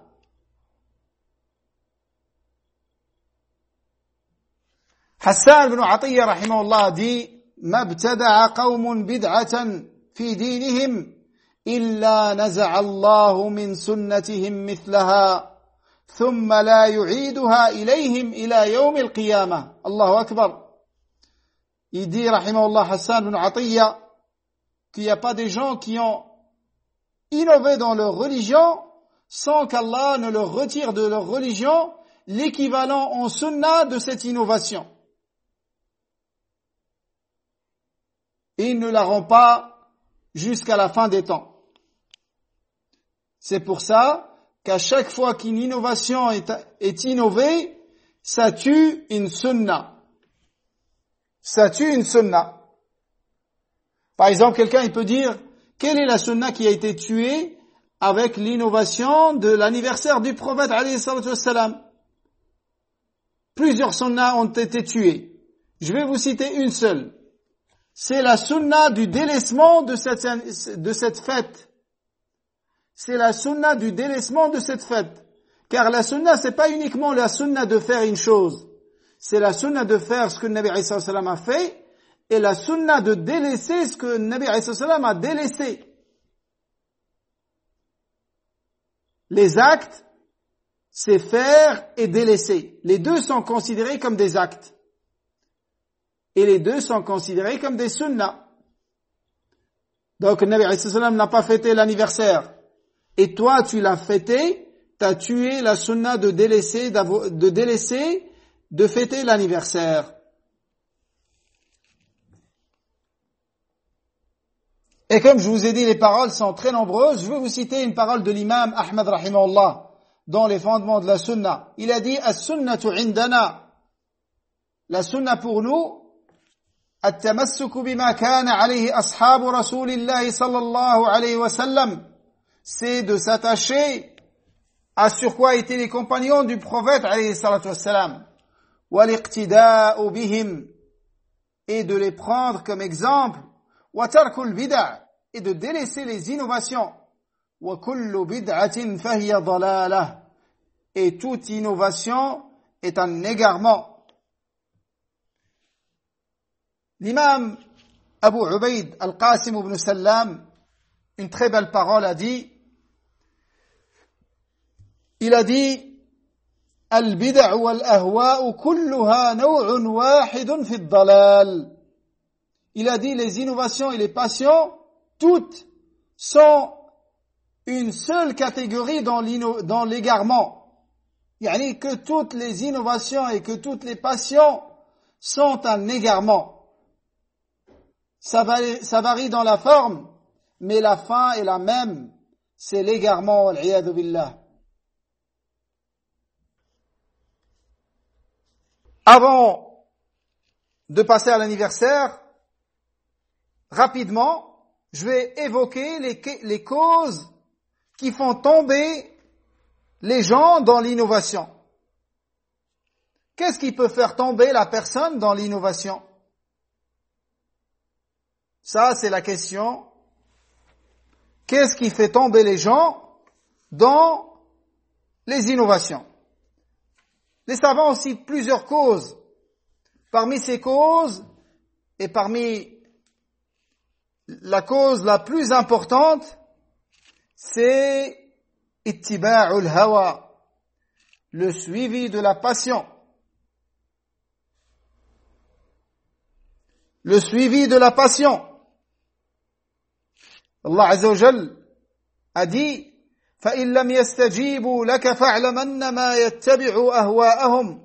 Hassan ibn Atiyya rahimahullah dit, مَبْتَدَعَ قَوْمٌ بِدْعَةً فِي دِينِهِمْ إِلَّا نَزَعَ اللَّهُ مِنْ سُنَّتِهِمْ مِثْلَهَا ثُمَّ لَا يُعِيدُهَا إِلَيْهِمْ إِلَى يَوْمِ الْقِيَامَةِ. Allahu Akbar. Il dit, rahimahullah, Hassan ibn Atiyya, qu'il n'y a pas des gens qui ont innové dans leur religion sans qu'Allah ne leur retire de leur religion l'équivalent en sunna de cette innovation. Et il ne la rend pas jusqu'à la fin des temps. C'est pour ça qu'à chaque fois qu'une innovation est, est innovée, ça tue une sunna. Ça tue une sunna. Par exemple, quelqu'un il peut dire, quelle est la sunna qui a été tuée avec l'innovation de l'anniversaire du prophète alayhi salatu wassalam? Plusieurs sunnas ont été tuées. Je vais vous citer une seule. C'est la sunna du délaissement de cette, de cette fête. C'est la sunna du délaissement de cette fête. Car la sunna, c'est pas uniquement la sunna de faire une chose. C'est la sunna de faire ce que le Nabi alayhi sallam a fait et la sunna de délaisser ce que le Nabi alayhi sallam a délaissé. Les actes, c'est faire et délaisser. Les deux sont considérés comme des actes. Et les deux sont considérés comme des sunnas. Donc, le Nabi alayhi sallam n'a pas fêté l'anniversaire. Et toi, tu l'as fêté, tu as tué la sunna de délaisser, de délaisser, de fêter l'anniversaire. Et comme je vous ai dit, les paroles sont très nombreuses. Je vais vous citer une parole de l'imam Ahmad rahimahullah dans les fondements de la sunna. Il a dit, as-sunnatu indana. La sunna pour nous, التمسك بما كان عليه أصحاب رسول الله صلى الله عليه وسلم, c'est de s'attacher à sur quoi étaient les compagnons du prophète alayhi salatu wassalam, والاقتداء بهم, et de les prendre comme exemple, وترك البدع, et de délaisser les innovations, وكل بدعة فهي ضلالة, et toute innovation est un égarement. L'imam Abu Ubaid al-Qasim ibn Sallam, une très belle parole, a dit, il a dit, al-bid'a wal-ahwa'u kulluha naw'un wahidun fi ad-dalal. Il a dit, les innovations et les passions, toutes sont une seule catégorie dans, dans l'égarement. Yani que toutes les innovations et que toutes les passions sont un égarement. Ça varie, ça varie dans la forme, mais la fin est la même. C'est l'égarement, wal-'iyadhu billah. Avant de passer à l'anniversaire, rapidement, je vais évoquer les, les causes qui font tomber les gens dans l'innovation. Qu'est-ce qui peut faire tomber la personne dans l'innovation? Ça, c'est la question. Qu'est-ce qui fait tomber les gens dans les innovations? Les savants citent plusieurs causes. Parmi ces causes, et parmi la cause la plus importante, c'est ittiba'ul hawa, le suivi de la passion. Le suivi de la passion. Allah Azza wa Jal a dit فَإِن لَمْ يَسْتَجِيبُوا لَكَ فَاعْلَمْ أَنَّمَا يَتَّبِعُوا أَهْوَاءَهُمْ.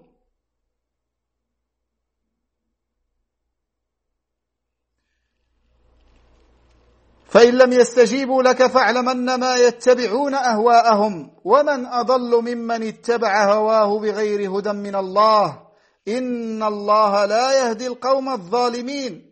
فإن لم يستجيبوا لك فاعلم أنما يتبعون أهواءهم ومن أضل ممن اتبع هواه بغير هدى من الله إن الله لا يهدي القوم الظالمين.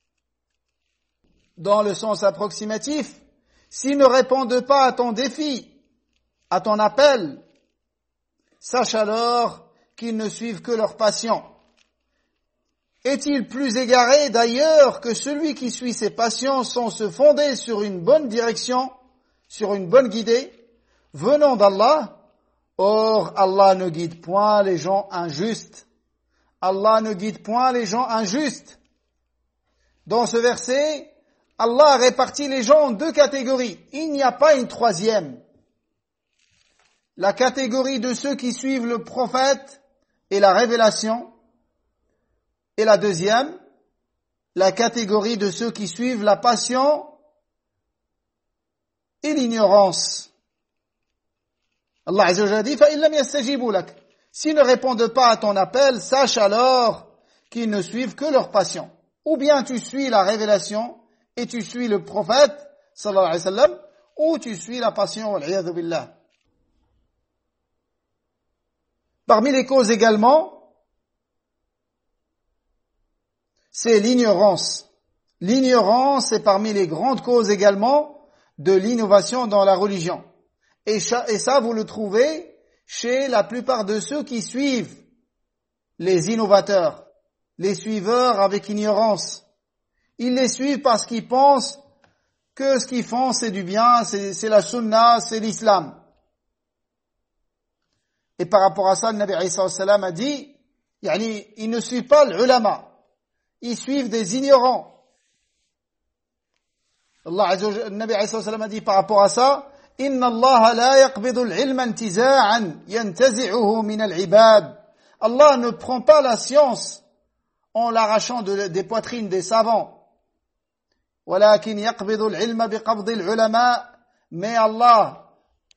Dans le sens approximatif, s'ils ne répondent pas à ton défi, à ton appel, sache alors qu'ils ne suivent que leur passion. Est-il plus égaré d'ailleurs que celui qui suit ses passions sans se fonder sur une bonne direction, sur une bonne guidée, venant d'Allah? Or, Allah ne guide point les gens injustes. Allah ne guide point les gens injustes. Dans ce verset, Allah répartit les gens en deux catégories. Il n'y a pas une troisième. La catégorie de ceux qui suivent le prophète et la révélation. Et la deuxième, la catégorie de ceux qui suivent la passion et l'ignorance. Allah Azza wa Jalla dit فَإِن لَمْ يَسْتَجِيبُوا لَكَ. S'ils ne répondent pas à ton appel, sache alors qu'ils ne suivent que leur passion. Ou bien tu suis la révélation et tu suis le prophète sallallahu alayhi wa sallam, ou tu suis la passion wal-'iyadhu billah. Parmi les causes également, c'est l'ignorance. L'ignorance est parmi les grandes causes également de l'innovation dans la religion. Et ça, vous le trouvez chez la plupart de ceux qui suivent les innovateurs, les suiveurs avec ignorance. Ils les suivent parce qu'ils pensent que ce qu'ils font, c'est du bien, c'est, c'est la sunna, c'est l'islam. Et par rapport à ça, le Nabi Isa a dit, yani, ils ne suivent pas l'ulama. Ils suivent des ignorants. Allah Azza wa Jalla, le Nabi Isa a dit par rapport à ça, Inna Allah la yaqbidu al-ilma intiza'an yantazi'uhu min al-ibad. Allah ne prend pas la science en l'arrachant de, des poitrines des savants. Walakin yaqbidu al-ilma biqabdi al-ulama. Mais Allah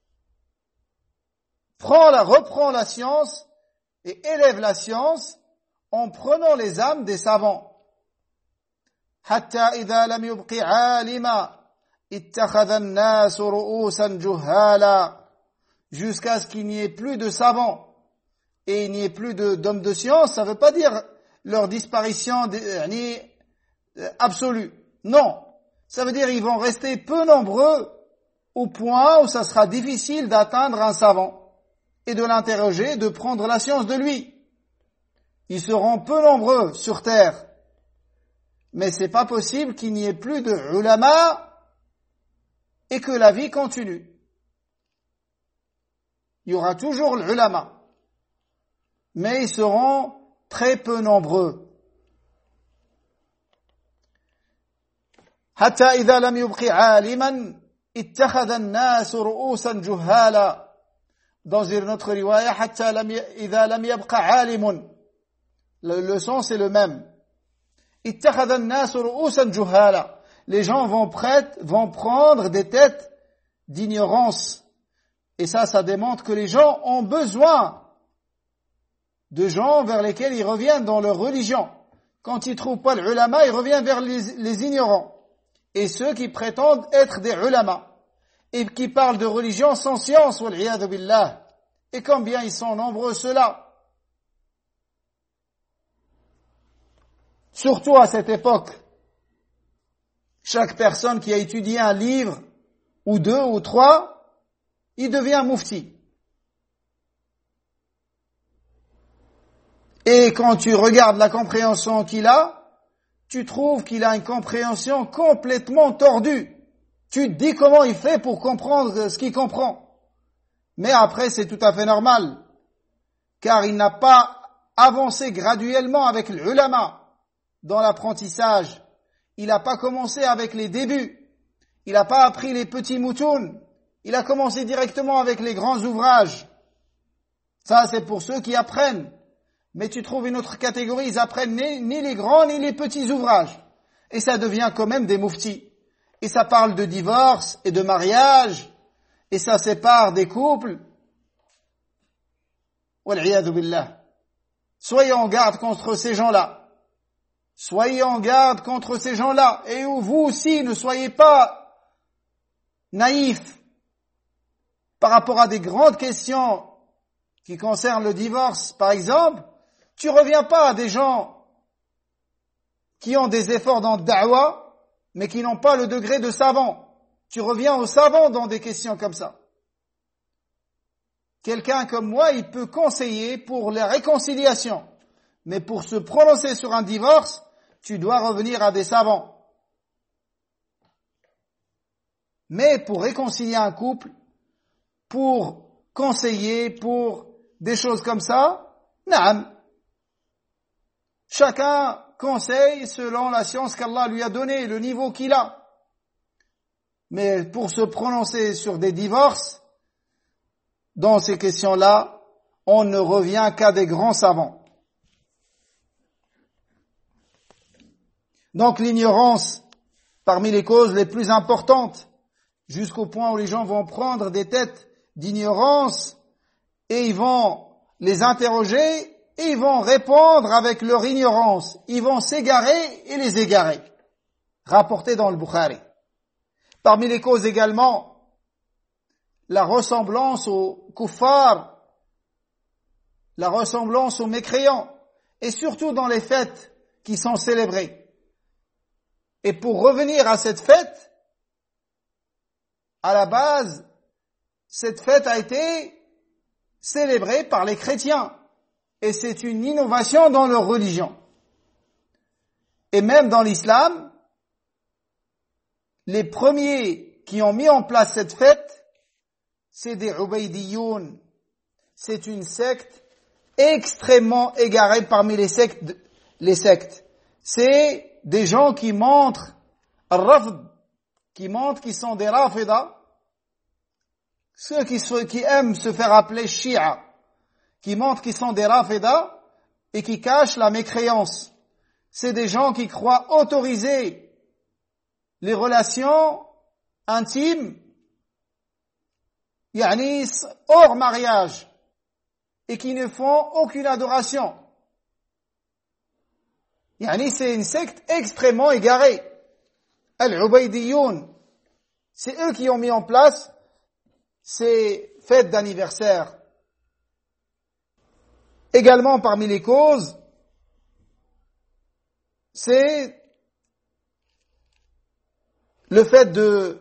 prend la, reprend la science et élève la science en prenant les âmes des savants. حتى إذا لم يبق عالما اتخذ الناس رؤوسا جهالا. Jusqu'à ce qu'il n'y ait plus de savants et il n'y ait plus de, d'hommes de science, ça ne veut pas dire leur disparition ni absolue. Non, ça veut dire ils vont rester peu nombreux au point où ça sera difficile d'atteindre un savant et de l'interroger, de prendre la science de lui. Ils seront peu nombreux sur terre. Mais c'est pas possible qu'il n'y ait plus de ulama et que la vie continue. Il y aura toujours l'ulama. Mais ils seront très peu nombreux. حتى إذا لم يبق عالما اتخذ الناس رؤوسا جهالا. Dans une autre riwaya, حتى إذا لم يبق عالم. Le, le sens est le même. اتخذ الناس رؤوسا جهالا. Les gens vont, prêter, vont prendre des têtes d'ignorance. Et ça, ça démontre que les gens ont besoin de gens vers lesquels ils reviennent dans leur religion. Quand ils ne trouvent pas l'ulama, ils reviennent vers les, les ignorants. Et ceux qui prétendent être des ulama. Et qui parlent de religion sans science, wal'iyadu billah. Et combien ils sont nombreux ceux-là. Surtout à cette époque. Chaque personne qui a étudié un livre, ou deux, ou trois, il devient mufti. Et quand tu regardes la compréhension qu'il a, tu trouves qu'il a une compréhension complètement tordue. Tu te dis comment il fait pour comprendre ce qu'il comprend. Mais après, c'est tout à fait normal. Car il n'a pas avancé graduellement avec l'ulama dans l'apprentissage. Il n'a pas commencé avec les débuts. Il n'a pas appris les petits moutons. Il a commencé directement avec les grands ouvrages. Ça, c'est pour ceux qui apprennent. Mais tu trouves une autre catégorie, ils apprennent ni, ni les grands ni les petits ouvrages. Et ça devient quand même des muftis. Et ça parle de divorce et de mariage. Et ça sépare des couples. Wal'iyadu billah. Soyez en garde contre ces gens-là. Soyez en garde contre ces gens-là. Et vous aussi, ne soyez pas naïfs par rapport à des grandes questions qui concernent le divorce, par exemple. Tu reviens pas à des gens qui ont des efforts dans le da'wa, mais qui n'ont pas le degré de savant. Tu reviens aux savants dans des questions comme ça. Quelqu'un comme moi, il peut conseiller pour la réconciliation. Mais pour se prononcer sur un divorce, tu dois revenir à des savants. Mais pour réconcilier un couple, pour conseiller, pour des choses comme ça, naam. Chacun conseille selon la science qu'Allah lui a donnée, le niveau qu'il a. Mais pour se prononcer sur des divorces, dans ces questions-là, on ne revient qu'à des grands savants. Donc l'ignorance, parmi les causes les plus importantes, jusqu'au point où les gens vont prendre des têtes d'ignorance et ils vont les interroger et ils vont répondre avec leur ignorance. Ils vont s'égarer et les égarer. Rapporté dans le Bukhari. Parmi les causes également, la ressemblance aux kuffars, la ressemblance aux mécréants, et surtout dans les fêtes qui sont célébrées. Et pour revenir à cette fête, à la base, cette fête a été célébrée par les chrétiens. Et c'est une innovation dans leur religion. Et même dans l'islam, les premiers qui ont mis en place cette fête, c'est des Ubaydiyoun. C'est une secte extrêmement égarée parmi les sectes. Les sectes. C'est des gens qui montrent al-Rafd, qui montrent qu'ils sont des Rafida, ceux qui, qui aiment se faire appeler Shia, qui montrent qu'ils sont des Rafida et qui cachent la mécréance. C'est des gens qui croient autoriser les relations intimes, yani hors mariage, et qui ne font aucune adoration. Yani c'est une secte extrêmement égarée. Al-Ubaydiyoun, c'est eux qui ont mis en place ces fêtes d'anniversaire. Également parmi les causes, c'est le fait de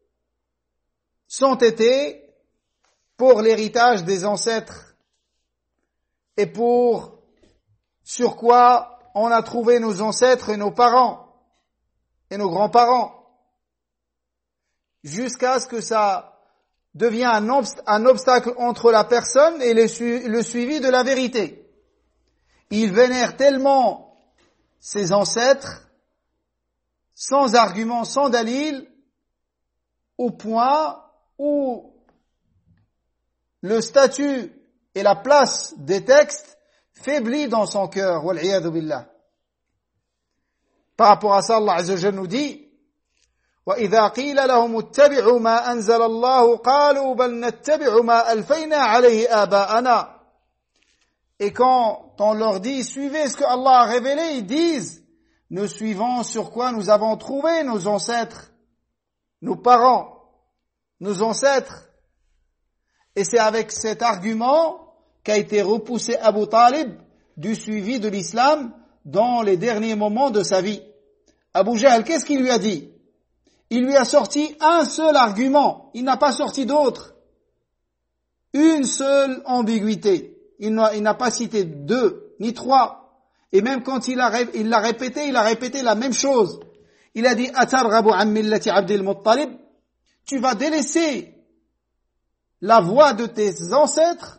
s'entêter pour l'héritage des ancêtres et pour sur quoi on a trouvé nos ancêtres et nos parents et nos grands-parents, jusqu'à ce que ça devient un, obst- un obstacle entre la personne et le, su- le suivi de la vérité. Il vénère tellement ses ancêtres, sans argument, sans dalil, au point où le statut et la place des textes faiblit dans son cœur. Wal'iyadu billah. Par rapport à ça, Allah Azza wa Jalla nous dit: وَإِذَا قِيلَ لَهُمُ اتَّبِعُوا مَا أَنزَلَ اللَّهُ قَالُوا بَلْ نَتَّبِعُ مَا أَلْفَيْنَا عَلَيْهِ آبَاءَنَا. Et quand on leur dit, suivez ce que Allah a révélé, ils disent, nous suivons sur quoi nous avons trouvé nos ancêtres, nos parents, nos ancêtres. Et c'est avec cet argument qu'a été repoussé Abu Talib du suivi de l'islam dans les derniers moments de sa vie. Abu Jahl, qu'est-ce qu'il lui a dit? Il lui a sorti un seul argument, il n'a pas sorti d'autre. Une seule ambiguïté. Il n'a, il n'a pas cité deux, ni trois. Et même quand il, a, il l'a répété, il a répété la même chose. Il a dit, Atarghabu an millati Abdil Muttalib, tu vas délaisser la voie de tes ancêtres.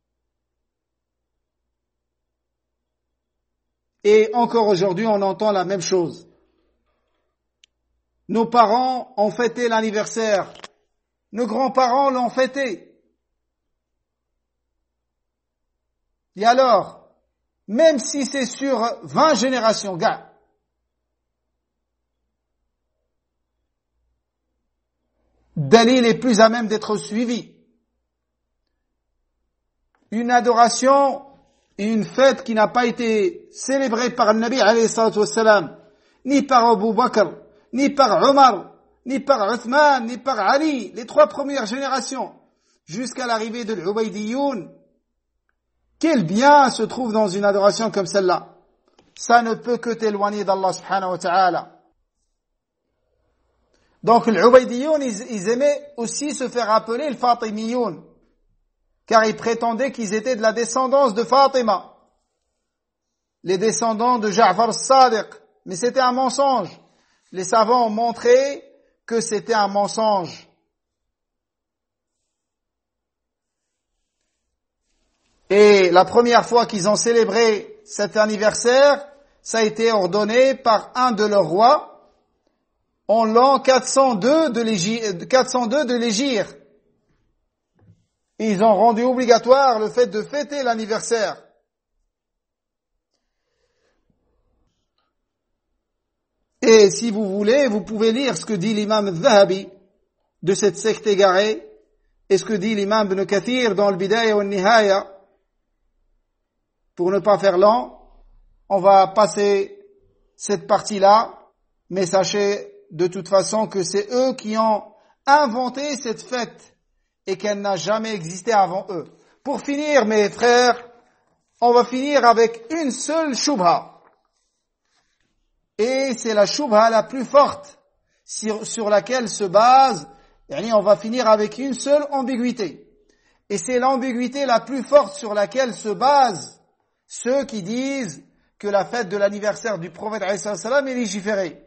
Et encore aujourd'hui, on entend la même chose. Nos parents ont fêté l'anniversaire. Nos grands-parents l'ont fêté. Et alors, même si c'est sur vingt générations, gars, dalil est plus à même d'être suivi. Une adoration et une fête qui n'a pas été célébrée par le Nabi alayhi salatu wassalam, ni par Abu Bakr, ni par Omar, ni par Uthman, ni par Ali, les trois premières générations, jusqu'à l'arrivée de l'Ubaydiyoun. Quel bien se trouve dans une adoration comme celle-là? Ça ne peut que t'éloigner d'Allah subhanahu wa ta'ala. Donc l'Ubaydiyoun, ils, ils aimaient aussi se faire appeler le Fatimiyoun, car ils prétendaient qu'ils étaient de la descendance de Fatima, les descendants de Ja'far as-Sadiq. Mais c'était un mensonge. Les savants ont montré que c'était un mensonge. Et la première fois qu'ils ont célébré cet anniversaire, ça a été ordonné par un de leurs rois en l'an quatre cent deux de l'Hégire. Ils ont rendu obligatoire le fait de fêter l'anniversaire. Et si vous voulez, vous pouvez lire ce que dit l'imam al-Dhahabi de cette secte égarée et ce que dit l'imam Ibn Kathir dans le Bidaya wa Nihaya. Pour ne pas faire lent, on va passer cette partie-là, mais sachez de toute façon que c'est eux qui ont inventé cette fête et qu'elle n'a jamais existé avant eux. Pour finir, mes frères, on va finir avec une seule shubha. Et c'est la shubha la plus forte sur, sur laquelle se base, yani on va finir avec une seule ambiguïté. Et c'est l'ambiguïté la plus forte sur laquelle se basent ceux qui disent que la fête de l'anniversaire du prophète alayhi salam est légiférée.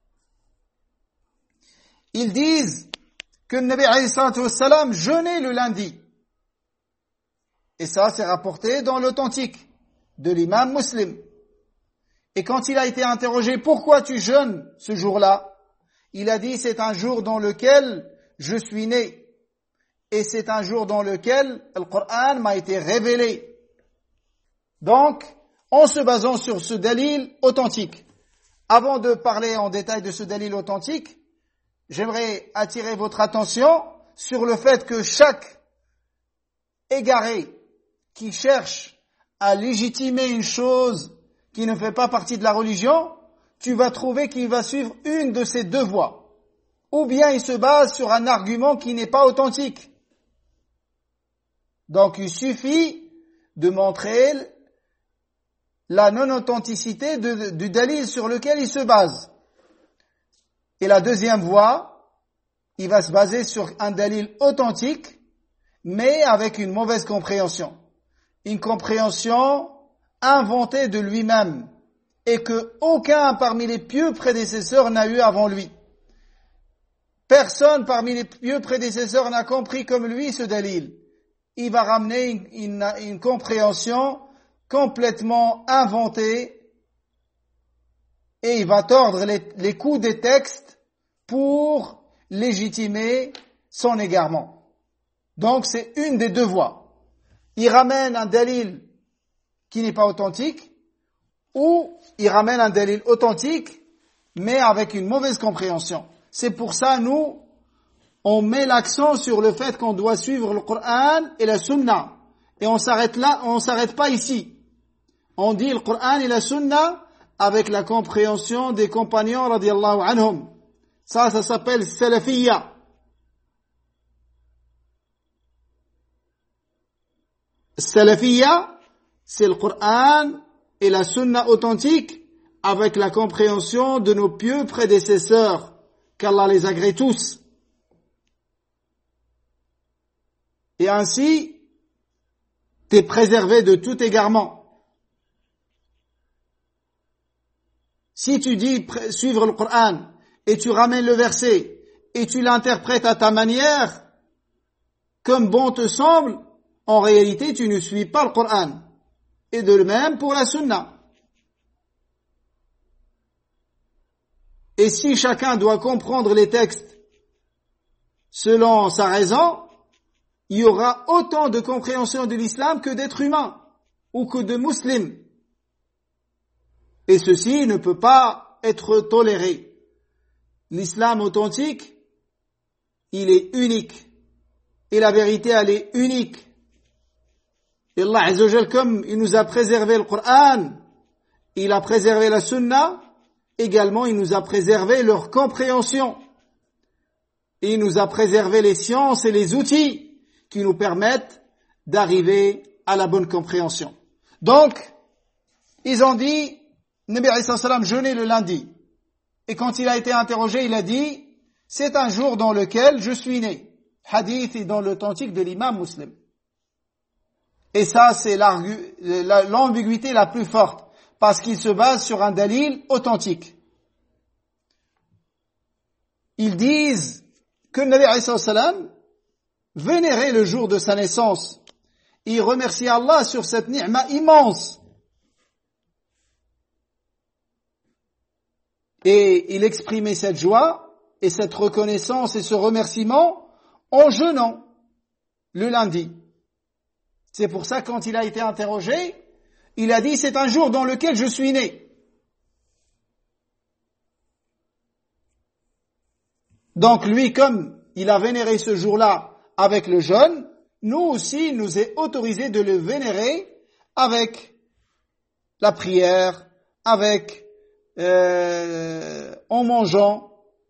Ils disent que le Nabi alayhi salam jeûnait le lundi. Et ça, c'est rapporté dans l'authentique de l'imam Muslim. Et quand il a été interrogé, pourquoi tu jeûnes ce jour-là? Il a dit, c'est un jour dans lequel je suis né. Et c'est un jour dans lequel le Coran m'a été révélé. Donc, en se basant sur ce dalil authentique, avant de parler en détail de ce dalil authentique, j'aimerais attirer votre attention sur le fait que chaque égaré qui cherche à légitimer une chose qui ne fait pas partie de la religion, tu vas trouver qu'il va suivre une de ces deux voies. Ou bien il se base sur un argument qui n'est pas authentique. Donc il suffit de montrer la non-authenticité de, du dalil sur lequel il se base. Et la deuxième voie, il va se baser sur un dalil authentique, mais avec une mauvaise compréhension. Une compréhension inventée de lui-même, et que aucun parmi les pieux prédécesseurs n'a eu avant lui. Personne parmi les pieux prédécesseurs n'a compris comme lui ce dalil. Il va ramener une, une, une compréhension complètement inventée et il va tordre les, les coups des textes pour légitimer son égarement. Donc c'est une des deux voies. Il ramène un dalil qui n'est pas authentique ou il ramène un dalil authentique mais avec une mauvaise compréhension. C'est pour ça, nous, on met l'accent sur le fait qu'on doit suivre le Coran et la Sunna. Et on s'arrête là, on s'arrête pas ici. On dit le Coran et la Sunna avec la compréhension des compagnons radiyallahu anhum. Ça, ça s'appelle salafiyya. Salafiyya, c'est le Coran et la Sunna authentique avec la compréhension de nos pieux prédécesseurs, qu'Allah les agrée tous. Et ainsi, t'es préservé de tout égarement. Si tu dis suivre le Coran et tu ramènes le verset et tu l'interprètes à ta manière, comme bon te semble, en réalité tu ne suis pas le Coran. Et de même pour la Sunna. Et si chacun doit comprendre les textes selon sa raison, il y aura autant de compréhension de l'islam que d'êtres humains ou que de musulmans. Et ceci ne peut pas être toléré. L'islam authentique, il est unique. Et la vérité, elle est unique. Et Allah Azza wa Jal, comme il nous a préservé le Coran, il a préservé la Sunna, également il nous a préservé leur compréhension. Et il nous a préservé les sciences et les outils qui nous permettent d'arriver à la bonne compréhension. Donc, ils ont dit, Nabi alayhi salam jeûnait le lundi. Et quand il a été interrogé, il a dit, c'est un jour dans lequel je suis né. Hadith est dans l'authentique de l'imam Muslim. Et ça, c'est l'ambiguïté la plus forte, parce qu'il se base sur un dalil authentique. Ils disent que le Nabi alayhi salam vénérait le jour de sa naissance. Il remerciait Allah sur cette ni'ma immense. Et il exprimait cette joie et cette reconnaissance et ce remerciement en jeûnant le lundi. C'est pour ça, quand il a été interrogé, il a dit, c'est un jour dans lequel je suis né. Donc lui, comme il a vénéré ce jour-là avec le jeûne, nous aussi, il nous est autorisé de le vénérer avec la prière, avec Euh, en mangeant,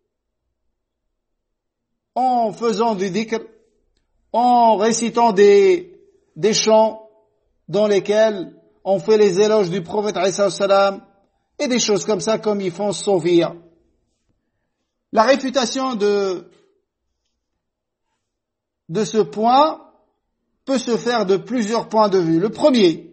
en faisant du dhikr, en récitant des, des chants dans lesquels on fait les éloges du prophète alayhi salam et des choses comme ça, comme ils font Sophia. La réfutation de, de ce point peut se faire de plusieurs points de vue. Le premier,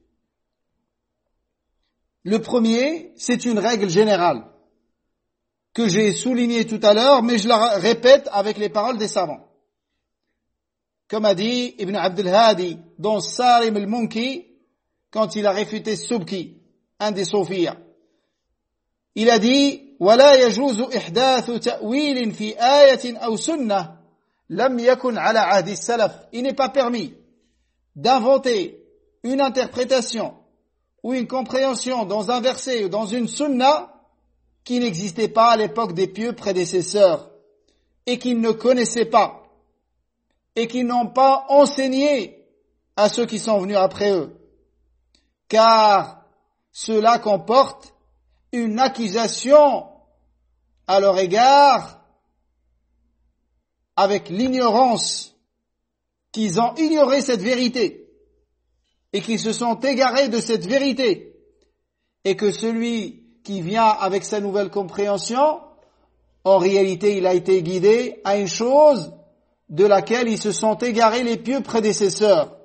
Le premier, c'est une règle générale que j'ai soulignée tout à l'heure, mais je la répète avec les paroles des savants. Comme a dit Ibn Abd al-Hadi dans Sarim al-Munki, quand il a réfuté Subki, un des Sophia. Il a dit, وَلَا يَجُوزُ إِحْدَاثُ تَأْوِيلٍ فِي آيَةٍ أَوْ سُنَّةٍ لَمْ يَكُنْ عَلَى عَهْدِ السَّلَفِ. Il n'est pas permis d'inventer une interprétation ou une compréhension dans un verset ou dans une sunna qui n'existait pas à l'époque des pieux prédécesseurs et qu'ils ne connaissaient pas et qui n'ont pas enseigné à ceux qui sont venus après eux. Car cela comporte une accusation à leur égard avec l'ignorance qu'ils ont ignoré cette vérité et qui se sont égarés de cette vérité, et que celui qui vient avec sa nouvelle compréhension, en réalité il a été guidé à une chose de laquelle ils se sont égarés les pieux prédécesseurs.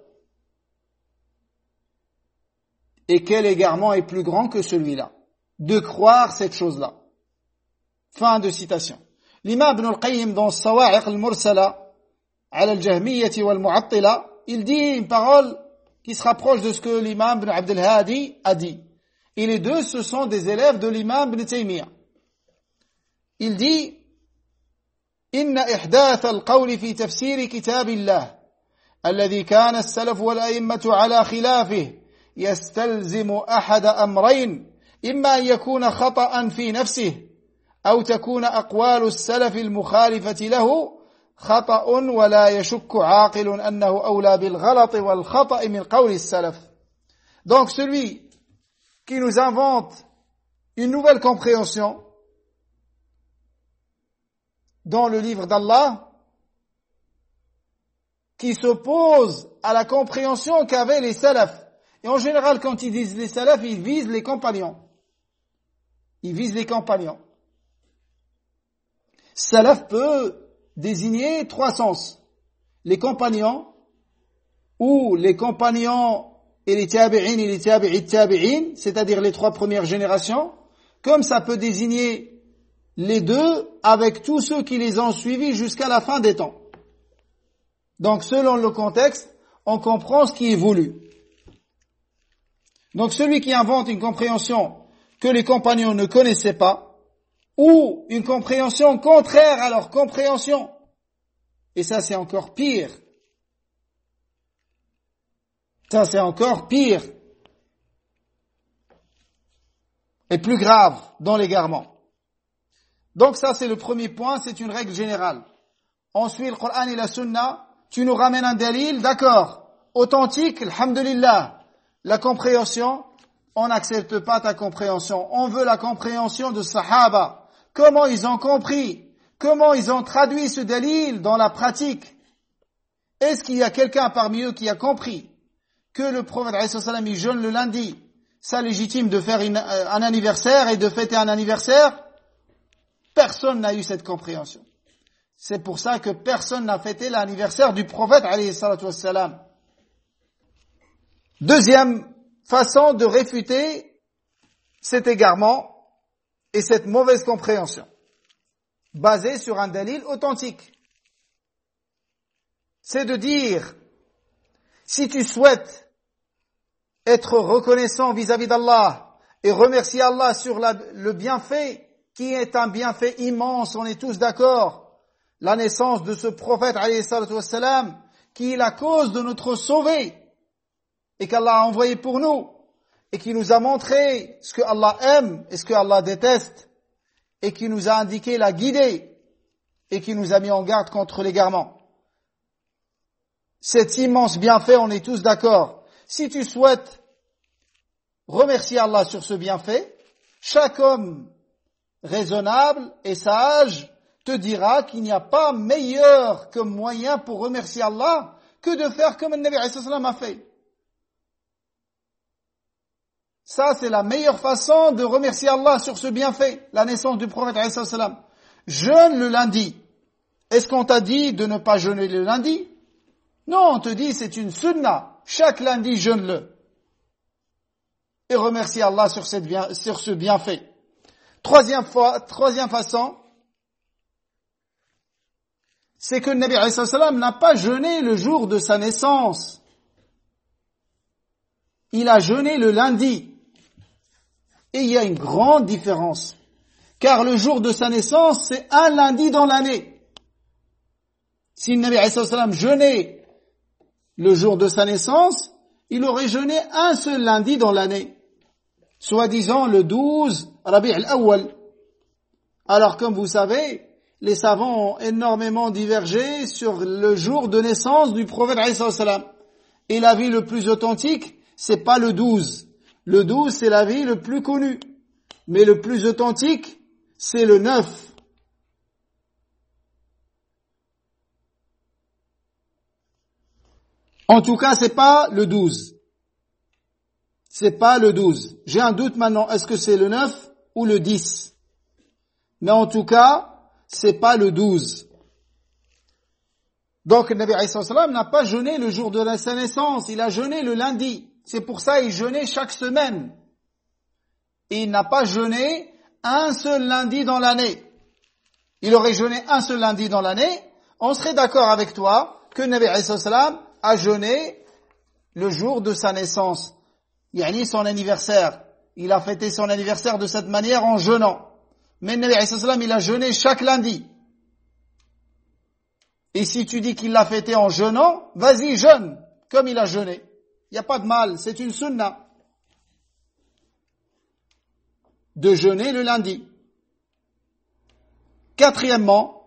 Et quel égarement est plus grand que celui-là, de croire cette chose-là. Fin de citation. L'imam Ibn al-Qayyim dans Sawa'iq al-Mursala ala al-Jahmiyyati wal-Mu'attila, il dit une parole qui se rapproche de ce que l'imam Ibn Abd al-Hadi a dit. Et les deux, ce sont des élèves de l'imam Ibn Taymiyyah. Il dit, إن إحداث القول في تفسير كتاب الله الذي كان السلف والأئمة على خلافه يستلزم أحد أمرين، إما أن يكون خطأ في نفسه أو تكون أقوال السلف المخالفة له خطأ ولا يشك عاقل أنه أولى بالغلط والخطأ من قول السلف. Donc celui qui nous invente une nouvelle compréhension dans le livre d'Allah qui s'oppose à la compréhension qu'avaient les salafs. Et en général, quand ils disent les salafs, ils visent les compagnons. Ils visent les compagnons. Salaf peut désigner trois sens. Les compagnons, ou les compagnons et les tabi'in et les tabi'it tabi'in, c'est-à-dire les trois premières générations, comme ça peut désigner les deux avec tous ceux qui les ont suivis jusqu'à la fin des temps. Donc, selon le contexte, on comprend ce qui est voulu. Donc, celui qui invente une compréhension que les compagnons ne connaissaient pas, ou une compréhension contraire à leur compréhension, et ça c'est encore pire. Ça c'est encore pire. Et plus grave dans l'égarement. Donc ça c'est le premier point, c'est une règle générale. On suit le Coran et la Sunna, tu nous ramènes un dalil, d'accord, authentique, alhamdulillah. La compréhension, on n'accepte pas ta compréhension. On veut la compréhension de Sahaba. Comment ils ont compris? Comment ils ont traduit ce dalil dans la pratique? Est-ce qu'il y a quelqu'un parmi eux qui a compris que le prophète alayhi salam il jeûne le lundi, ça légitime de faire une, un anniversaire et de fêter un anniversaire? Personne n'a eu cette compréhension. C'est pour ça que personne n'a fêté l'anniversaire du prophète alayhi salatu wassalam. Deuxième façon de réfuter cet égarement et cette mauvaise compréhension, basée sur un dalil authentique. C'est de dire, si tu souhaites être reconnaissant vis-à-vis d'Allah et remercier Allah sur la, le bienfait, qui est un bienfait immense, on est tous d'accord, la naissance de ce prophète, alayhi salatu wassalam, qui est la cause de notre sauvé, et qu'Allah a envoyé pour nous, et qui nous a montré ce que Allah aime et ce que Allah déteste, et qui nous a indiqué la guidée, et qui nous a mis en garde contre l'égarement. Cet immense bienfait, on est tous d'accord. Si tu souhaites remercier Allah sur ce bienfait, chaque homme raisonnable et sage te dira qu'il n'y a pas meilleur comme moyen pour remercier Allah que de faire comme le Nabi alayhi salam a fait. Ça, c'est la meilleure façon de remercier Allah sur ce bienfait, la naissance du prophète alayhi salam. Jeûne le lundi. Est-ce qu'on t'a dit de ne pas jeûner le lundi? Non, on te dit c'est une sunna. Chaque lundi, jeûne-le. Et remercie Allah sur, cette bien, sur ce bienfait. Troisième fois, troisième façon, c'est que le Nabi alayhi salam n'a pas jeûné le jour de sa naissance. Il a jeûné le lundi. Et il y a une grande différence. Car le jour de sa naissance, c'est un lundi dans l'année. Si le Nabi alayhi salam jeûnait le jour de sa naissance, il aurait jeûné un seul lundi dans l'année. Soi-disant le douze Rabi' al-Awwal. Alors comme vous savez, les savants ont énormément divergé sur le jour de naissance du prophète alayhi salam. Et l'avis le plus authentique, c'est pas le douze. Le douze, c'est l'avis le plus connu. Mais le plus authentique, c'est le neuf. En tout cas, c'est pas le douze. C'est pas le douze. J'ai un doute maintenant, est-ce que c'est le neuf ou le dix? Mais en tout cas, c'est pas le douze. Donc, le Nabi alayhi salam n'a pas jeûné le jour de sa naissance, il a jeûné le lundi. C'est pour ça qu'il jeûnait chaque semaine. Et il n'a pas jeûné un seul lundi dans l'année. Il aurait jeûné un seul lundi dans l'année, on serait d'accord avec toi que le Nabi alayhi salam a jeûné le jour de sa naissance. Yani son anniversaire. Il a fêté son anniversaire de cette manière en jeûnant. Mais le Nabi alayhi salam, il a jeûné chaque lundi. Et si tu dis qu'il l'a fêté en jeûnant, vas-y, jeûne, comme il a jeûné. Il n'y a pas de mal, c'est une sunna. De jeûner le lundi. Quatrièmement,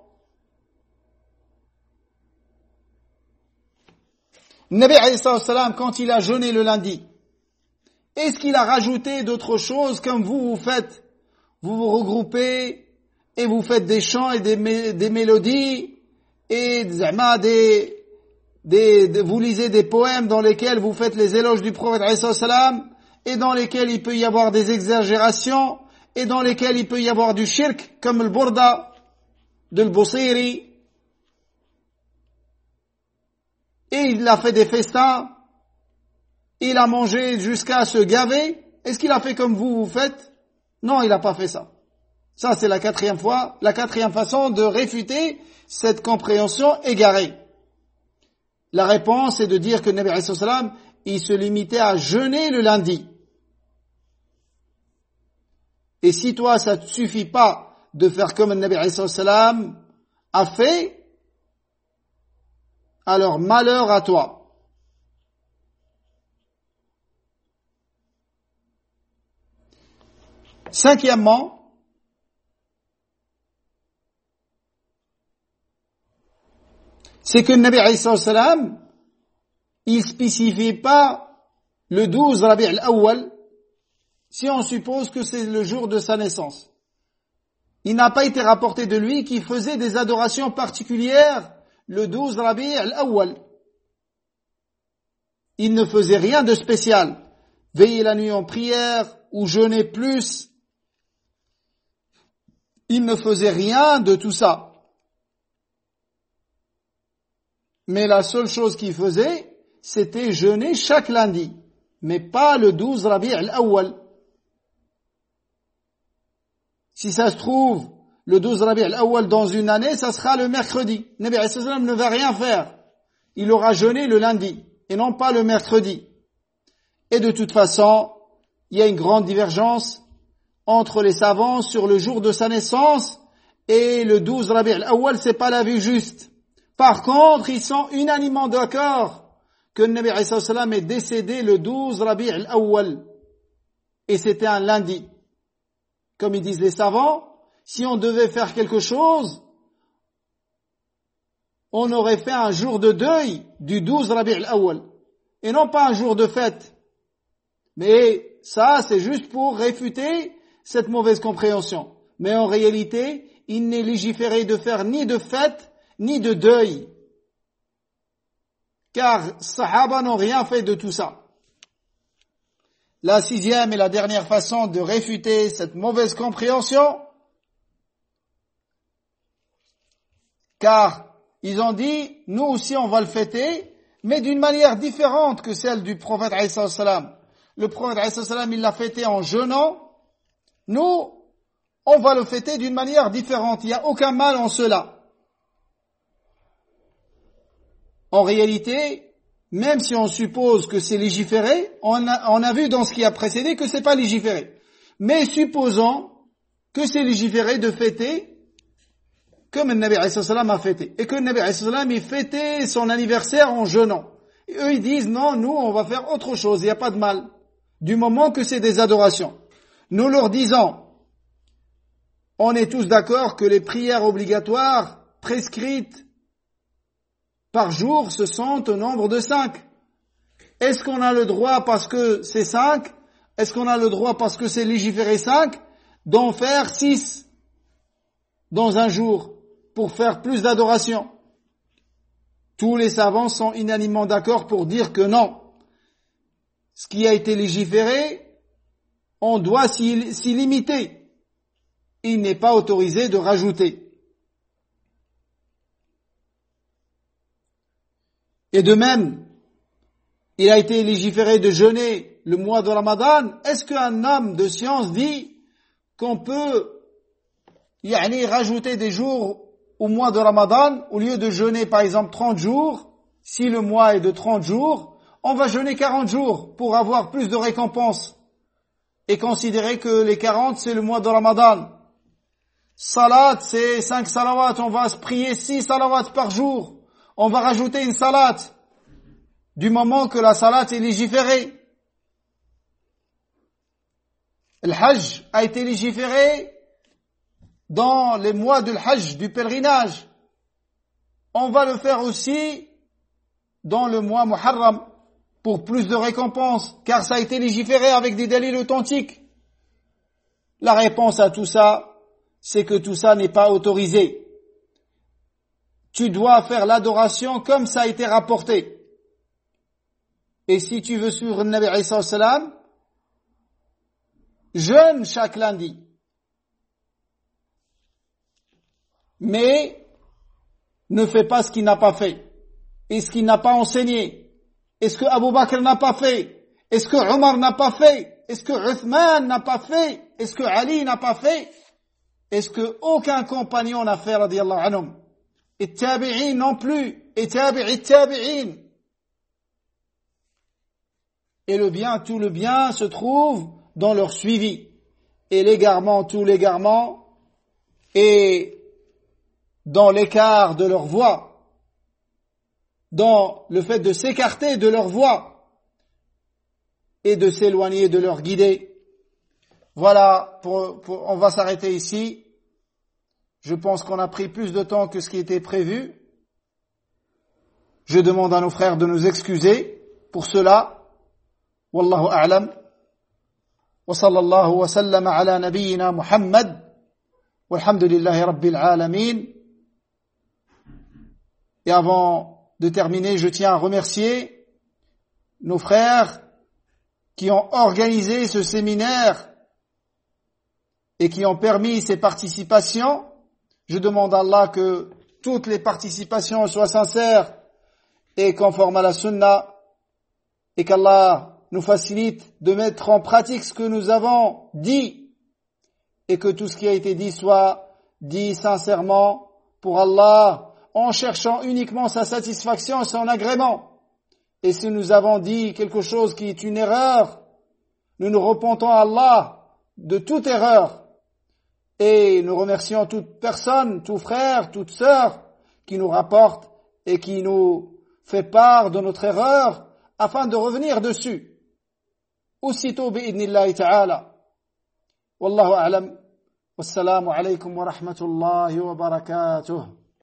le Nabi alayhi salam, quand il a jeûné le lundi, Est-ce qu'il a rajouté d'autres choses comme vous, vous faites? Vous vous regroupez et vous faites des chants et des, mé- des mélodies et des, des, des, vous lisez des poèmes dans lesquels vous faites les éloges du prophète alayhi salam et dans lesquels il peut y avoir des exagérations et dans lesquels il peut y avoir du shirk comme le Burda de l'Busiri. Et il a fait des festins, il a mangé jusqu'à se gaver. Est-ce qu'il a fait comme vous, vous faites? Non, il n'a pas fait ça. Ça, c'est la quatrième fois, la quatrième façon de réfuter cette compréhension égarée. La réponse est de dire que le Nabi alayhi salam, il se limitait à jeûner le lundi. Et si toi, ça ne te suffit pas de faire comme le Nabi alayhi salam a fait, alors malheur à toi. Cinquièmement, c'est que le Nabi alayhi salam, il spécifie pas le douze Rabi' al-Awwal si on suppose que c'est le jour de sa naissance. Il n'a pas été rapporté de lui qu'il faisait des adorations particulières le douze Rabi' al-Awwal. Il ne faisait rien de spécial. Veiller la nuit en prière ou jeûner plus. Il ne faisait rien de tout ça. Mais la seule chose qu'il faisait, c'était jeûner chaque lundi, mais pas le douze Rabi' al-Awwal. Si ça se trouve, le douze Rabi' al-Awwal dans une année, ça sera le mercredi. Nabi alayhi salam ne va rien faire. Il aura jeûné le lundi, et non pas le mercredi. Et de toute façon, il y a une grande divergence entre les savants sur le jour de sa naissance, et le douze Rabi' al-Awwal, c'est pas la vue juste. Par contre, ils sont unanimement d'accord que le Nabi alayhi salam est décédé le douze Rabi' al-Awwal. Et c'était un lundi. Comme ils disent les savants, si on devait faire quelque chose, on aurait fait un jour de deuil du douze Rabi' al-Awwal. Et non pas un jour de fête. Mais ça, c'est juste pour réfuter cette mauvaise compréhension. Mais en réalité, il n'est légiféré de faire ni de fête, ni de deuil. Car Sahaba n'ont rien fait de tout ça. La sixième et la dernière façon de réfuter cette mauvaise compréhension, car ils ont dit, nous aussi on va le fêter, mais d'une manière différente que celle du prophète alayhi salam. Le prophète alayhi salam, il l'a fêté en jeûnant. Nous, on va le fêter d'une manière différente. Il n'y a aucun mal en cela. En réalité, même si on suppose que c'est légiféré, on a, on a vu dans ce qui a précédé que c'est pas légiféré. Mais supposons que c'est légiféré de fêter comme le Nabi alayhi salam a fêté. Et que le Nabi alayhi salam il fêtait son anniversaire en jeûnant. Et eux ils disent non, nous on va faire autre chose, il n'y a pas de mal. Du moment que c'est des adorations. Nous leur disons, on est tous d'accord que les prières obligatoires prescrites par jour, ce sont au nombre de cinq. Est-ce qu'on a le droit, parce que c'est cinq, est-ce qu'on a le droit, parce que c'est légiféré cinq, d'en faire six dans un jour, pour faire plus d'adoration? Tous les savants sont unanimement d'accord pour dire que non. Ce qui a été légiféré, on doit s'y, s'y limiter. Il n'est pas autorisé de rajouter. Et de même, il a été légiféré de jeûner le mois de Ramadan. Est-ce qu'un homme de science dit qu'on peut yani, rajouter des jours au mois de Ramadan, au lieu de jeûner par exemple trente jours, si le mois est de trente jours, on va jeûner quarante jours pour avoir plus de récompenses et considérer que les quarante c'est le mois de Ramadan. Salat, c'est cinq salawats, on va se prier six salawats par jour. On va rajouter une salat, du moment que la salat est légiférée. Le hajj a été légiféré dans les mois du hajj, du pèlerinage. On va le faire aussi dans le mois Muharram. pour plus de récompenses, car ça a été légiféré avec des dalils authentiques. La réponse à tout ça, c'est que tout ça n'est pas autorisé. Tu dois faire l'adoration comme ça a été rapporté. Et si tu veux suivre le Nabi Isa salam, jeûne chaque lundi. Mais ne fais pas ce qu'il n'a pas fait. Et ce qu'il n'a pas enseigné. Et ce que Abu Bakr n'a pas fait. Et ce que Omar n'a pas fait. Et ce que Uthman n'a pas fait. Et ce que Ali n'a pas fait. Et ce que aucun compagnon n'a fait, radiyallahu anhum. Et tabi'in non plus. Et tabi'i tabi'in. Et le bien, tout le bien se trouve dans leur suivi. Et l'égarement, tout l'égarement, et dans l'écart de leur voie, dans le fait de s'écarter de leur voie et de s'éloigner de leur guidée. Voilà, pour, pour, on va s'arrêter ici. Je pense qu'on a pris plus de temps que ce qui était prévu. Je demande à nos frères de nous excuser pour cela. Wallahu a'lam. Wa sallallahu wa sallam ala nabiyyina Muhammad. Walhamdulillahi rabbil alamin. Et avant de terminer, je tiens à remercier nos frères qui ont organisé ce séminaire et qui ont permis ces participations. Je demande à Allah que toutes les participations soient sincères et conformes à la sunna, et qu'Allah nous facilite de mettre en pratique ce que nous avons dit, et que tout ce qui a été dit soit dit sincèrement pour Allah, en cherchant uniquement sa satisfaction et son agrément. Et si nous avons dit quelque chose qui est une erreur, nous nous repentons à Allah de toute erreur. Et nous remercions toute personne, tout frère, toute sœur qui nous rapporte et qui nous fait part de notre erreur afin de revenir dessus. Aussitôt, bi'idnillahi ta'ala. Wallahu a'lam. Wassalamu alaykum wa rahmatullahi wa barakatuh.